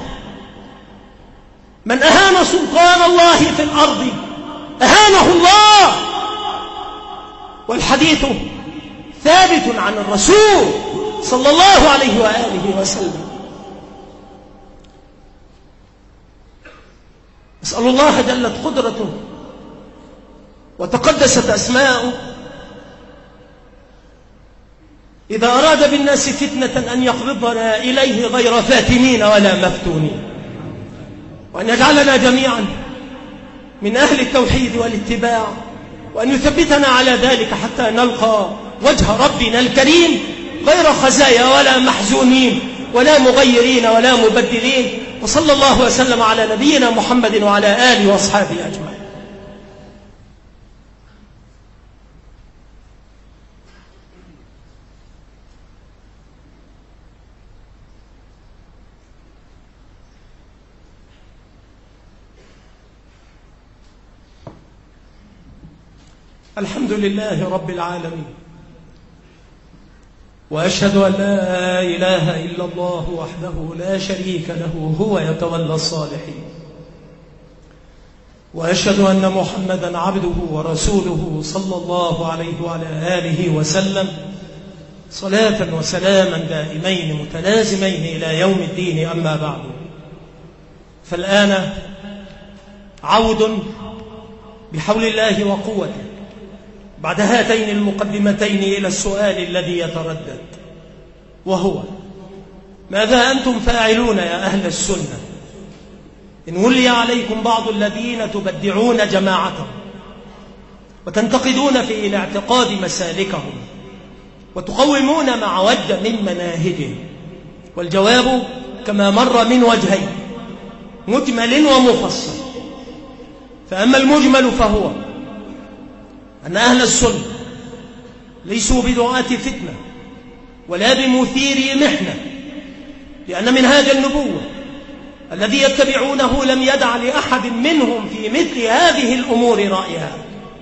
من أهان سلطان الله في الأرض أهانه الله. والحديث ثابت عن الرسول صلى الله عليه وآله وسلم. أسأل الله جلت قدرته وتقدست أسماؤه إذا أراد بالناس فتنة أن يقبضنا إليه غير فاتنين ولا مفتونين، وأن يجعلنا جميعا من أهل التوحيد والاتباع، وأن يثبتنا على ذلك حتى نلقى وجه ربنا الكريم غير خزايا ولا محزونين ولا مغيرين ولا مبدلين. وصلى الله وسلم على نبينا محمد وعلى آله وأصحابه أجمعين. الحمد لله رب العالمين، وأشهد أن لا إله إلا الله وحده لا شريك له هو يتولى الصالحين، وأشهد أن محمدا عبده ورسوله صلى الله عليه وعلى آله وسلم، صلاة وسلاما دائمين متلازمين إلى يوم الدين. أما بعد، فالآن عود بحول الله وقوته بعد هاتين المقدمتين إلى السؤال الذي يتردد، وهو: ماذا أنتم فاعلون يا أهل السنة إن ولي عليكم بعض الذين تبدعون جماعتهم وتنتقدون في الاعتقاد مسالكهم وتقومون مع وجه من مناهجهم؟ والجواب كما مر من وجهين، مجمل ومفصل. فأما المجمل فهو أن أهل السنة ليسوا بدعاة فتنة ولا بمثيري محنة، لأن منهاج النبوة الذي يتبعونه لم يدع لأحد منهم في مثل هذه الأمور رأيها،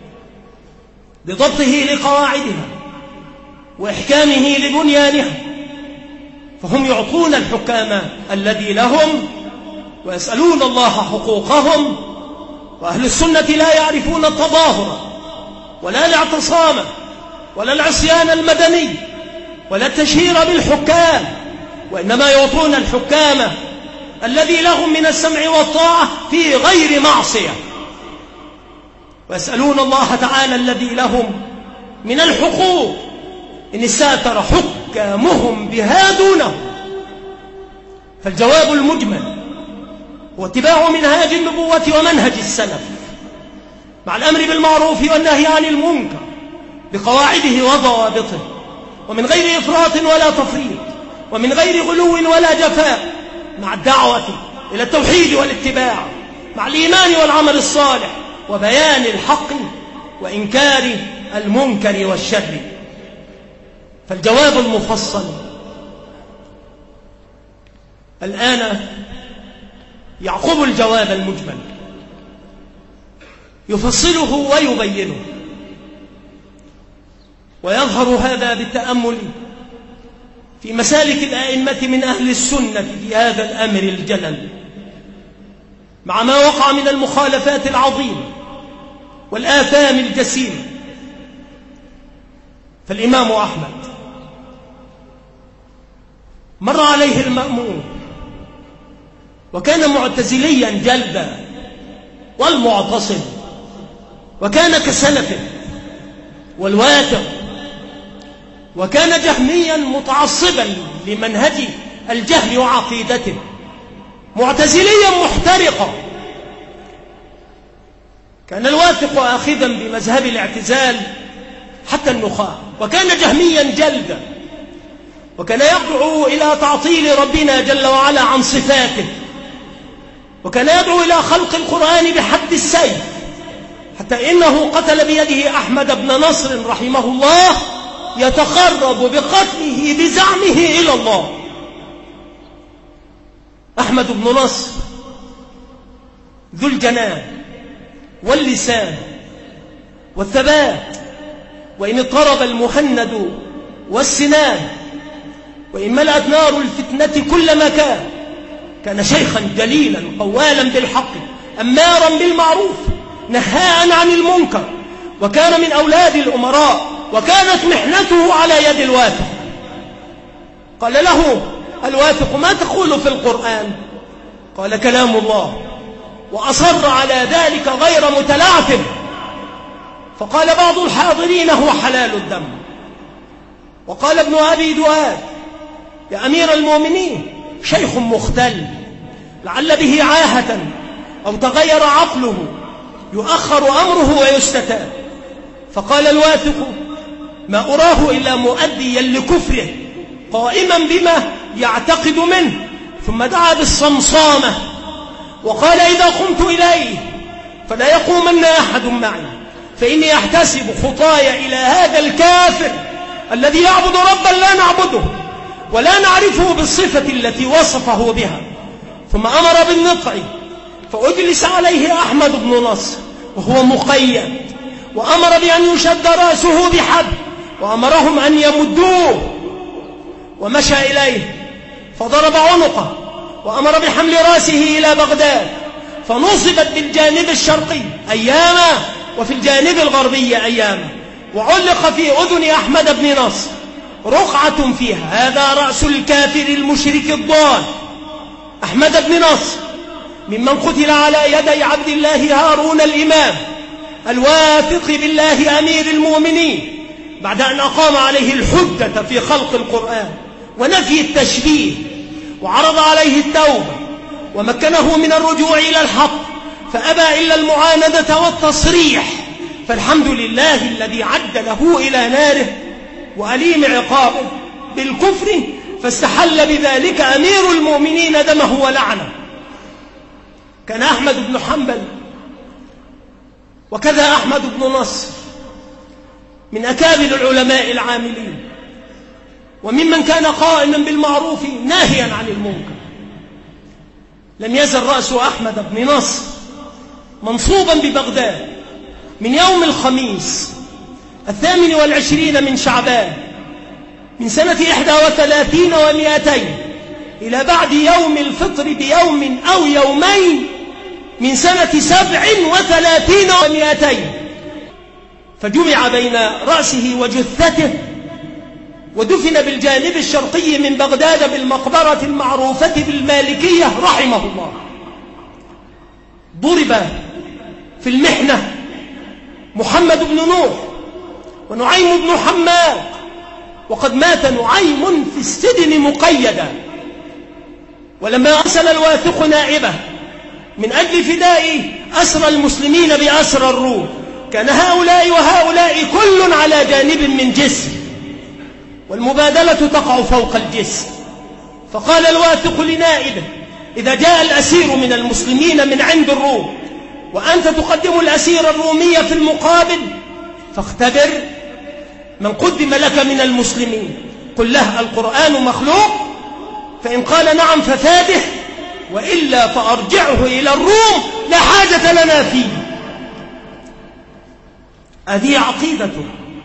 بضبطه لقواعدها وإحكامه لبنيانها. فهم يعطون الحكام الذي لهم ويسألون الله حقوقهم، وأهل السنة لا يعرفون التظاهر ولا الاعتصام ولا العصيان المدني ولا التشهير بالحكام، وإنما يعطون الحكام الذي لهم من السمع والطاعة في غير معصية، ويسألون الله تعالى الذي لهم من الحقوق إن استأثر حكامهم بها دونه. فالجواب المجمل هو اتباع منهاج النبوة ومنهج السلف مع الأمر بالمعروف والنهي عن المنكر بقواعده وضوابطه، ومن غير إفراط ولا تفريط، ومن غير غلو ولا جفاء، مع الدعوة إلى التوحيد والاتباع، مع الإيمان والعمل الصالح وبيان الحق وإنكار المنكر والشر. فالجواب المفصل الآن يعقب الجواب المجمل، يفصله ويبينه، ويظهر هذا بالتأمل في مسالك الأئمة من أهل السنة في هذا الأمر الجلل، مع ما وقع من المخالفات العظيمة والآثام الجسيمة. فالإمام أحمد مر عليه المأمون وكان معتزليا جلدا والمعتصم، وكان كسلفه والواثق، وكان جهميا متعصبا لمنهج الجهل وعقيدته، معتزليا محترقا. كان الواثق آخذا بمذهب الاعتزال حتى النخاع، وكان جهميا جلدا، وكان يدعو إلى تعطيل ربنا جل وعلا عن صفاته، وكان يدعو إلى خلق القرآن بحد السيف، حتى إنه قتل بيده أحمد بن نصر رحمه الله يتقرب بقتله بزعمه إلى الله. أحمد بن نصر ذو الجنان واللسان والثبات، وإن اضطرب المهند والسنان، وإن ملأت نار الفتنة كل مكان، كان شيخا جليلا قوالا بالحق أمارا بالمعروف نهاء عن المنكر، وكان من أولاد الأمراء، وكانت محنته على يد الواثق. قال له الواثق: ما تقول في القرآن؟ قال: كلام الله، وأصر على ذلك غير متلعثم. فقال بعض الحاضرين: هو حلال الدم. وقال ابن أبي دؤاد: يا أمير المؤمنين، شيخ مختل لعل به عاهة أو تغير عقله، يؤخر أمره ويستتاب. فقال الواثق: ما أراه إلا مؤديا لكفره قائما بما يعتقد منه. ثم دعا بالصمصامة وقال: إذا قمت إليه فلا يقومن أحد معي، فإني أحتسب خطاي إلى هذا الكافر الذي يعبد ربا لا نعبده ولا نعرفه بالصفة التي وصفه بها. ثم أمر بالنطع، فأجلس عليه أحمد بن نصر وهو مقيد، وأمر بأن يشد رأسه بحبل، وأمرهم أن يمدوه، ومشى إليه فضرب عنقه، وأمر بحمل رأسه إلى بغداد، فنصبت بالجانب الشرقي أياما وفي الجانب الغربي أياما، وعلق في أذن أحمد بن نصر رقعة فيها: هذا رأس الكافر المشرك الضال أحمد بن نصر، ممن قتل على يدي عبد الله هارون الإمام الواثق بالله أمير المؤمنين، بعد أن أقام عليه الحجة في خلق القرآن ونفي التشبيه وعرض عليه التوبة ومكنه من الرجوع إلى الحق، فأبى إلا المعاندة والتصريح. فالحمد لله الذي عد له إلى ناره وأليم عقابه بالكفر، فاستحل بذلك أمير المؤمنين دمه ولعنه. كان أحمد بن حنبل وكذا أحمد بن نصر من أكابر العلماء العاملين، وممن كان قائما بالمعروف ناهيا عن المنكر. لم يزل رأس أحمد بن نصر منصوبا ببغداد من يوم الخميس الثامن والعشرين من شعبان من سنة إحدى وثلاثين ومئتين إلى بعد يوم الفطر بيوم أو يومين من سنة سبع وثلاثين ومئتين، فجمع بين رأسه وجثته ودفن بالجانب الشرقي من بغداد بالمقبرة المعروفة بالمالكية رحمه الله. ضرب في المحنة محمد بن نوح ونعيم بن حماد، وقد مات نعيم في السجن مقيدا. ولما أرسل الواثق نائبه من أجل فداء أسرى المسلمين بأسرى الروم، كان هؤلاء وهؤلاء كل على جانب من جسر، والمبادلة تقع فوق الجسر. فقال الواثق لنائبه: إذا جاء الأسير من المسلمين من عند الروم وأنت تقدم الأسير الرومي في المقابل، فاختبر من قدم لك من المسلمين، قل له القرآن مخلوق، فإن قال نعم ففاده، وإلا فأرجعه إلى الروم لا حاجة لنا فيه. هذه عقيدته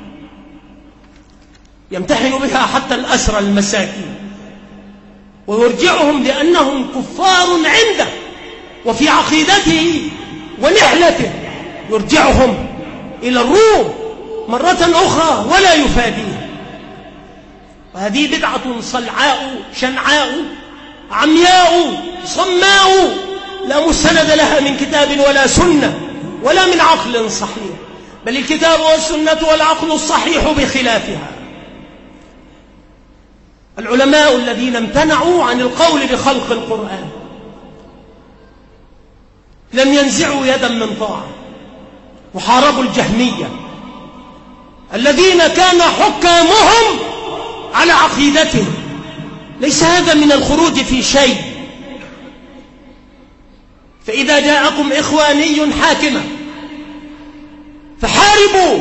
يمتحن بها حتى الأسرى المساكين ويرجعهم لأنهم كفار عنده، وفي عقيدته ونحلته يرجعهم إلى الروم مرة أخرى ولا يفاديه. وهذه بدعة صلعاء شنعاء عمياء صماء لا مستند لها من كتاب ولا سنة ولا من عقل صحيح، بل الكتاب والسنة والعقل الصحيح بخلافها. العلماء الذين امتنعوا عن القول بخلق القرآن لم ينزعوا يدا من طاعة، وحاربوا الجهمية الذين كان حكامهم على عقيدتهم. ليس هذا من الخروج في شيء. فإذا جاءكم إخواني حاكما فحاربوا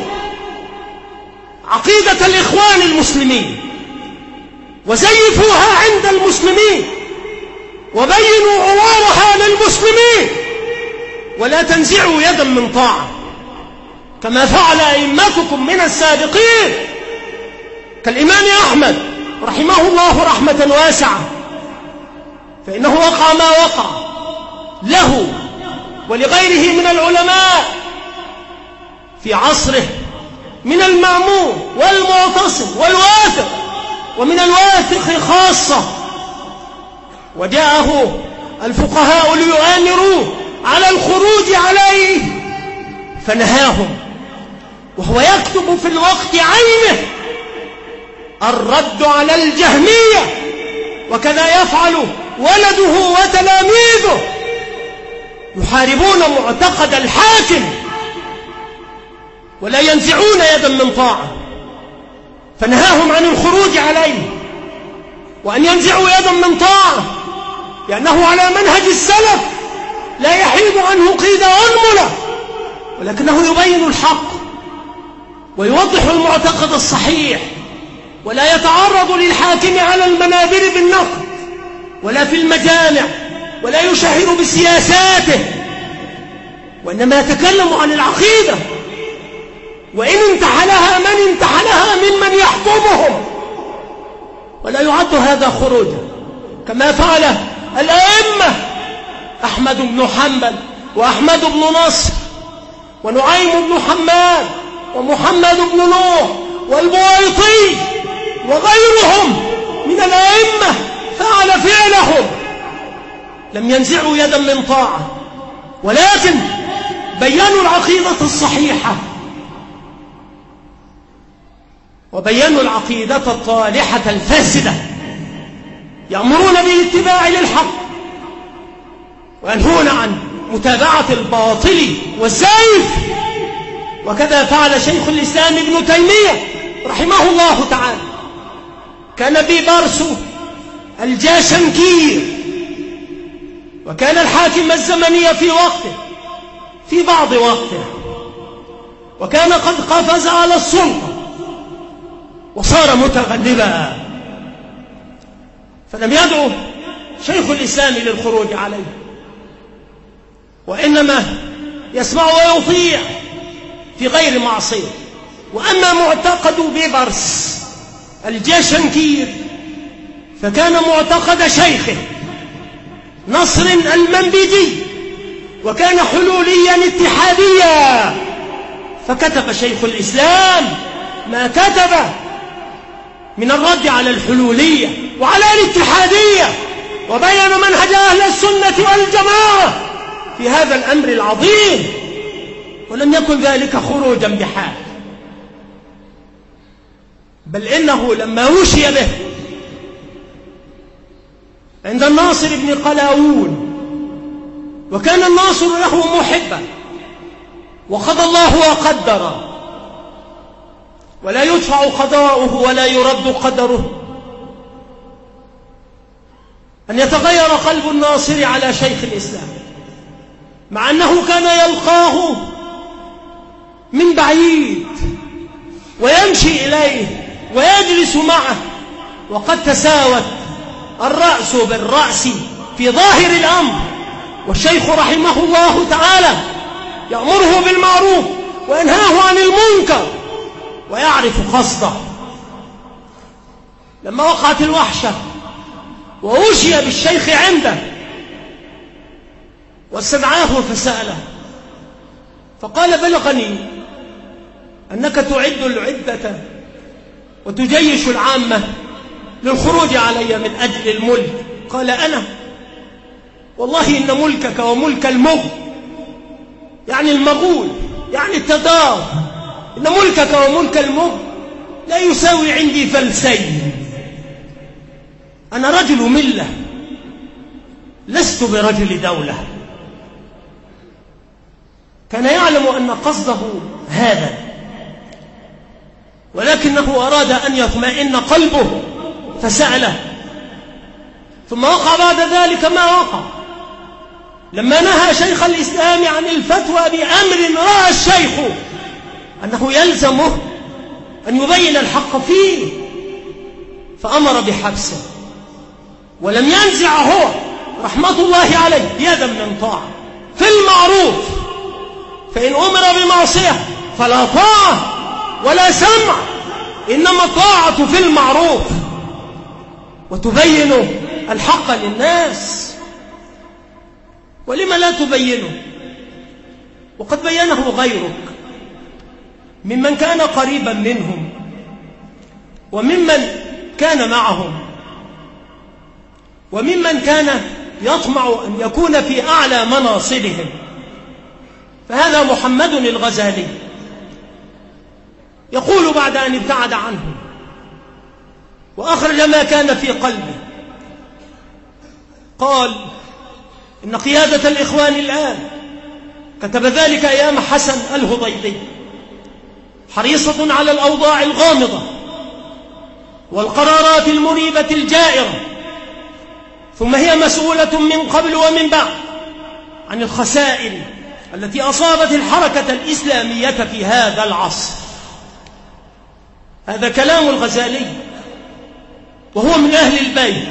عقيدة الإخوان المسلمين وزيفوها عند المسلمين وبينوا عوارها للمسلمين، ولا تنزعوا يدا من طاعة كما فعل أئمتكم من السابقين كالإمام أحمد رحمه الله رحمة واسعة، فإنه وقع ما وقع له ولغيره من العلماء في عصره من المأمون والمعتصم والواثق، ومن الواثق خاصة. وجاءه الفقهاء ليؤامروه على الخروج عليه فنهاهم، وهو يكتب في الوقت عينه الرد على الجهمية، وكذا يفعل ولده وتلاميذه يحاربون معتقد الحاكم ولا ينزعون يدا من طاعة، فنهاهم عن الخروج عليه وأن ينزعوا يدا من طاعة، لأنه على منهج السلف لا يحيد عنه قيد أنملة، ولكنه يبين الحق ويوضح المعتقد الصحيح، ولا يتعرض للحاكم على المنابر بالنقد ولا في المجامع، ولا يشهر بسياساته، وإنما يتكلم عن العقيدة، وإن انتحلها من انتحلها ممن يحكمهم، ولا يعد هذا خروجا كما فعل الأئمة أحمد بن حنبل وأحمد بن نصر ونعيم بن حماد ومحمد بن نوح والبويطي وغيرهم من الأئمة فعل فعلهم. لم ينزعوا يدا من طاعة، ولكن بيّنوا العقيدة الصحيحة وبيّنوا العقيدة الطالحة الفاسدة، يأمرون بالاتباع للحق وينهون عن متابعة الباطل والزيف. وكذا فعل شيخ الإسلام ابن تيمية رحمه الله تعالى. كان بيبرس الجاشنكير، وكان الحاكم الزمني في وقته في بعض وقته، وكان قد قفز على السلطة وصار متغلبا، فلم يدعو شيخ الإسلام للخروج عليه، وإنما يسمع ويطيع في غير معصية. وأما معتقد بيبرس الجاشنكير فكان معتقد شيخه نصر المنبجي، وكان حلوليا اتحاديا. فكتب شيخ الإسلام ما كتب من الرد على الحلولية وعلى الاتحادية، وبين منهج أهل السنة والجماعة في هذا الأمر العظيم، ولم يكن ذلك خروجا بحال، بل إنه لما وشي به عند الناصر بن قلاوون، وكان الناصر له محبا وقضى الله وقدر، ولا يدفع قضاؤه ولا يرد قدره، أن يتغير قلب الناصر على شيخ الإسلام، مع أنه كان يلقاه من بعيد ويمشي إليه ويجلس معه، وقد تساوت الرأس بالرأس في ظاهر الأمر، والشيخ رحمه الله تعالى يأمره بالمعروف وينهاه عن المنكر ويعرف قصده. لما وقعت الوحشة ووشي بالشيخ عنده واستدعاه فسأله، فقال: بلغني أنك تعد العدة وتجيش العامة للخروج علي من أجل الملك. قال: أنا والله إن ملكك وملك المغول، يعني المغول يعني التتار، إن ملكك وملك المغول لا يساوي عندي فلسين. أنا رجل ملة لست برجل دولة. كان يعلم أن قصده هذا، ولكنه أراد أن يطمئن قلبه فسأله. ثم وقع بعد ذلك ما وقع لما نهى شيخ الإسلام عن الفتوى بأمر رأى الشيخ أنه يلزمه أن يبين الحق فيه، فأمر بحبسه، ولم ينزع هو رحمة الله عليه يدا من طاعة في المعروف. فإن أمر بمعصية فلا طاعة ولا سمع، إنما الطاعة في المعروف وتبين الحق للناس. ولم لا تبينه وقد بينه غيرك ممن كان قريبا منهم وممن كان معهم وممن كان يطمع أن يكون في أعلى مناصبهم. فهذا محمد الغزالي يقول بعد أن ابتعد عنه وأخرج ما كان في قلبه، قال: إن قيادة الإخوان الآن، كتب ذلك أيام حسن الهضيضي، حريصة على الأوضاع الغامضة والقرارات المريبة الجائرة، ثم هي مسؤولة من قبل ومن بعد عن الخسائر التي أصابت الحركة الإسلامية في هذا العصر. هذا كلام الغزالي وهو من أهل البيت،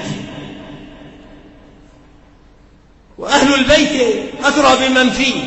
وأهل البيت أدرى بمن فيه.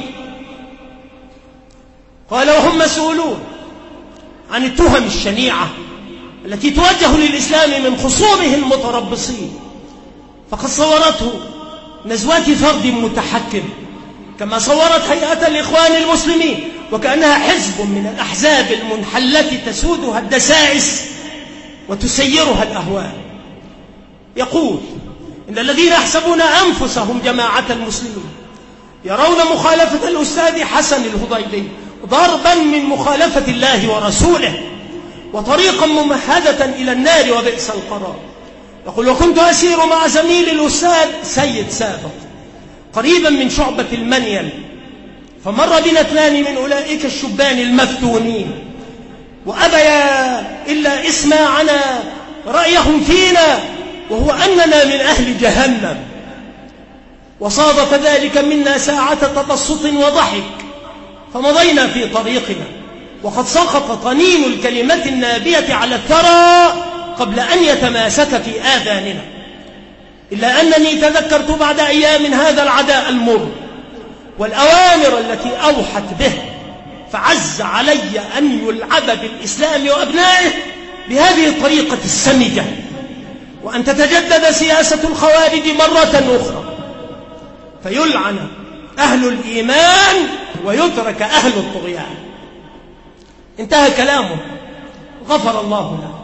قال: وهم مسؤولون عن التهم الشنيعة التي توجه للإسلام من خصومه المتربصين، فقد صورته نزوات فرد متحكم، كما صورت هيئة الإخوان المسلمين وكأنها حزب من الأحزاب المنحلة تسودها الدسائس وتسيرها الأهواء. يقول: إن الذين يحسبون أنفسهم جماعة المسلمين يرون مخالفة الأستاذ حسن الهضيضي ضربا من مخالفة الله ورسوله وطريقا ممهدة إلى النار وبئس القرار، يقول: وكنت أسير مع زميلي الأستاذ سيد سابق قريبا من شعبة المنيل، فمر بنا اثنان من أولئك الشبان المفتونين وأبيا إلا إسماعنا رأيهم فينا، وهو أننا من أهل جهنم. وصادف ذلك منا ساعة تبسط وضحك، فمضينا في طريقنا وقد سقط طنين الكلمة النابية على الثرى قبل أن يتماسك في آذاننا، إلا أنني تذكرت بعد أيام هذا العداء المر والأوامر التي أوحت به، فعز علي أن يلعب بالإسلام وأبنائه بهذه الطريقة السمجة، وأن تتجدد سياسة الخوارج مرة أخرى، فيلعن أهل الإيمان ويترك أهل الطغيان. انتهى كلامه، غفر الله له،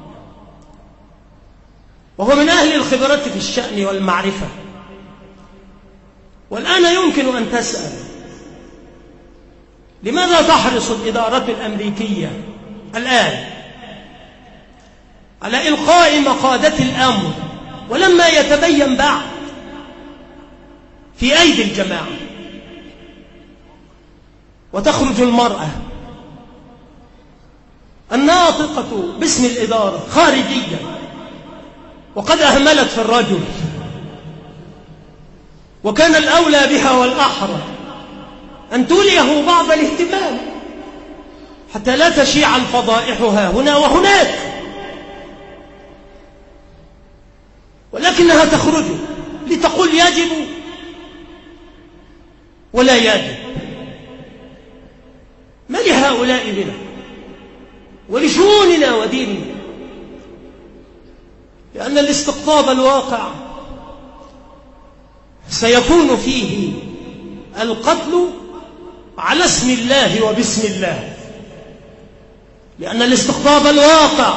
وهو من أهل الخبرة في الشأن والمعرفة. والآن يمكن أن تسأل: لماذا تحرص الإدارة الأمريكية الآن على إلقاء مقادة الأمر ولما يتبين بعد في أيدي الجماعة، وتخرج المرأة الناطقة باسم الإدارة خارجيا وقد أهملت في الرجل، وكان الأولى بها والأحرى أن توليه بعض الاهتمام حتى لا تشيع الفضائح ها هنا وهناك، ولكنها تخرج لتقول يجب ولا يجب. ما لهؤلاء بنا ولشؤوننا وديننا؟ لأن الاستقطاب الواقع سيكون فيه القتل على اسم الله وباسم الله، لأن الاستقطاب الواقع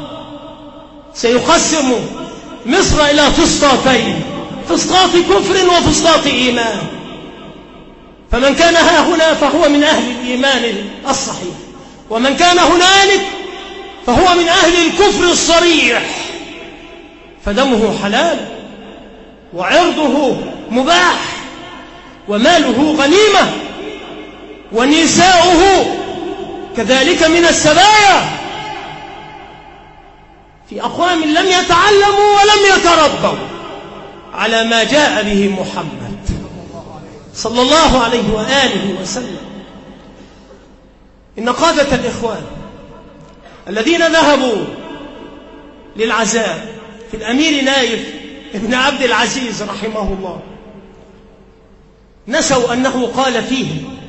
سيقسم مصر إلى فسطاطين، فسطاط كفر وفسطاط إيمان، فمن كان ها هنا فهو من أهل الإيمان الصحيح، ومن كان هنالك فهو من أهل الكفر الصريح، فدمه حلال وعرضه مباح وماله غنيمة ونساؤه كذلك من السبايا، في أقوام لم يتعلموا ولم يتربوا على ما جاء به محمد صلى الله عليه وآله وسلم. إن قادة الإخوان الذين ذهبوا للعزاء في الأمير نايف ابن عبد العزيز رحمه الله نسوا أنه قال فيه: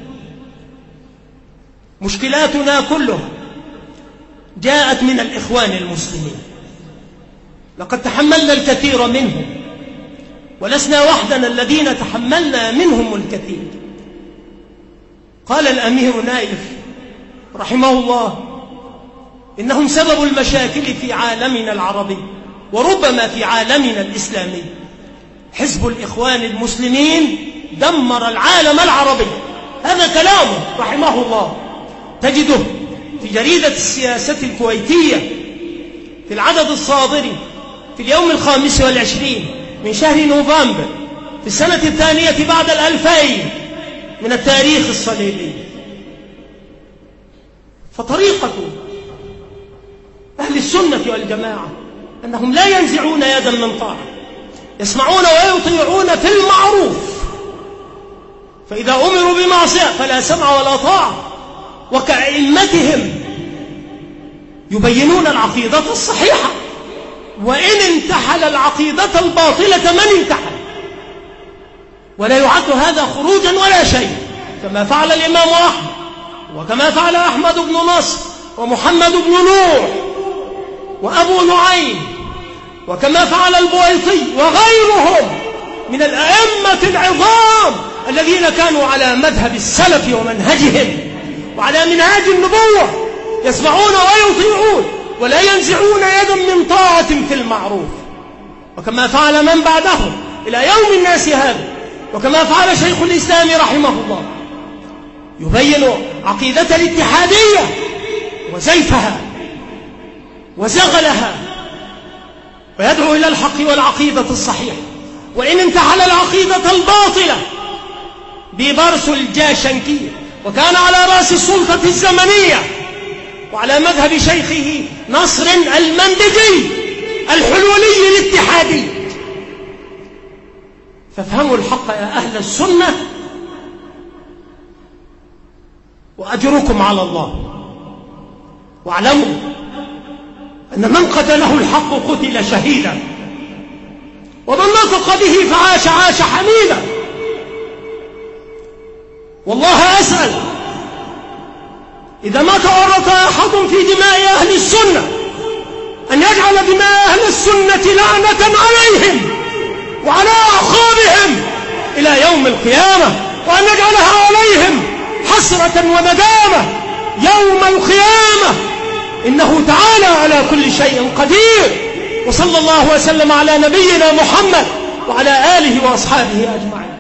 مشكلاتنا كلها جاءت من الإخوان المسلمين، لقد تحملنا الكثير منهم ولسنا وحدنا الذين تحملنا منهم الكثير. قال الأمير نايف رحمه الله: إنهم سبب المشاكل في عالمنا العربي وربما في عالمنا الإسلامي. حزب الإخوان المسلمين دمر العالم العربي. هذا كلامه رحمه الله، تجده في جريدة السياسة الكويتية في العدد الصادر في اليوم الخامس والعشرين من شهر نوفمبر في السنة الثانية بعد الألفين من التاريخ الصليبي. فطريقة أهل السنة والجماعة أنهم لا ينزعون يدا من طاعة، يسمعون ويطيعون في المعروف، فإذا أمروا بمعصية فلا سمع ولا طاعة، وكأئمتهم يبينون العقيدة الصحيحة، وإن انتحل العقيدة الباطلة من انتحل، ولا يعد هذا خروجا ولا شيء، كما فعل الإمام أحمد، وكما فعل أحمد بن نصر ومحمد بن نوح وأبو نعيم، وكما فعل البويطي وغيرهم من الأئمة العظام الذين كانوا على مذهب السلف ومنهجهم وعلى منهاج النبوة، يسمعون ويطيعون ولا ينزعون يدا من طاعة في المعروف، وكما فعل من بعدهم إلى يوم الناس هذا، وكما فعل شيخ الإسلام رحمه الله، يبين عقيدة الاتحادية وزيفها وزغلها ويدعو إلى الحق والعقيدة الصحيحة. وإن انتحل العقيدة الباطلة ببرس الجاشنكية، وكان على رأس السلطة الزمنية وعلى مذهب شيخه نصر المندجي الحلولي الاتحادي. فافهموا الحق يا أهل السنة وأجركم على الله، واعلموا أن من قتله الحق قتل شهيدا، ومن نطق به فعاش عاش حميدا. والله أسأل إذا ما تورط أحد في دماء أهل السنة أن يجعل دماء أهل السنة لعنة عليهم وعلى أعقابهم إلى يوم القيامة، وأن يجعلها عليهم حسرة وندامة يوم القيامة، إنه تعالى على كل شيء قدير. وصلى الله وسلم على نبينا محمد وعلى آله وأصحابه أجمعين.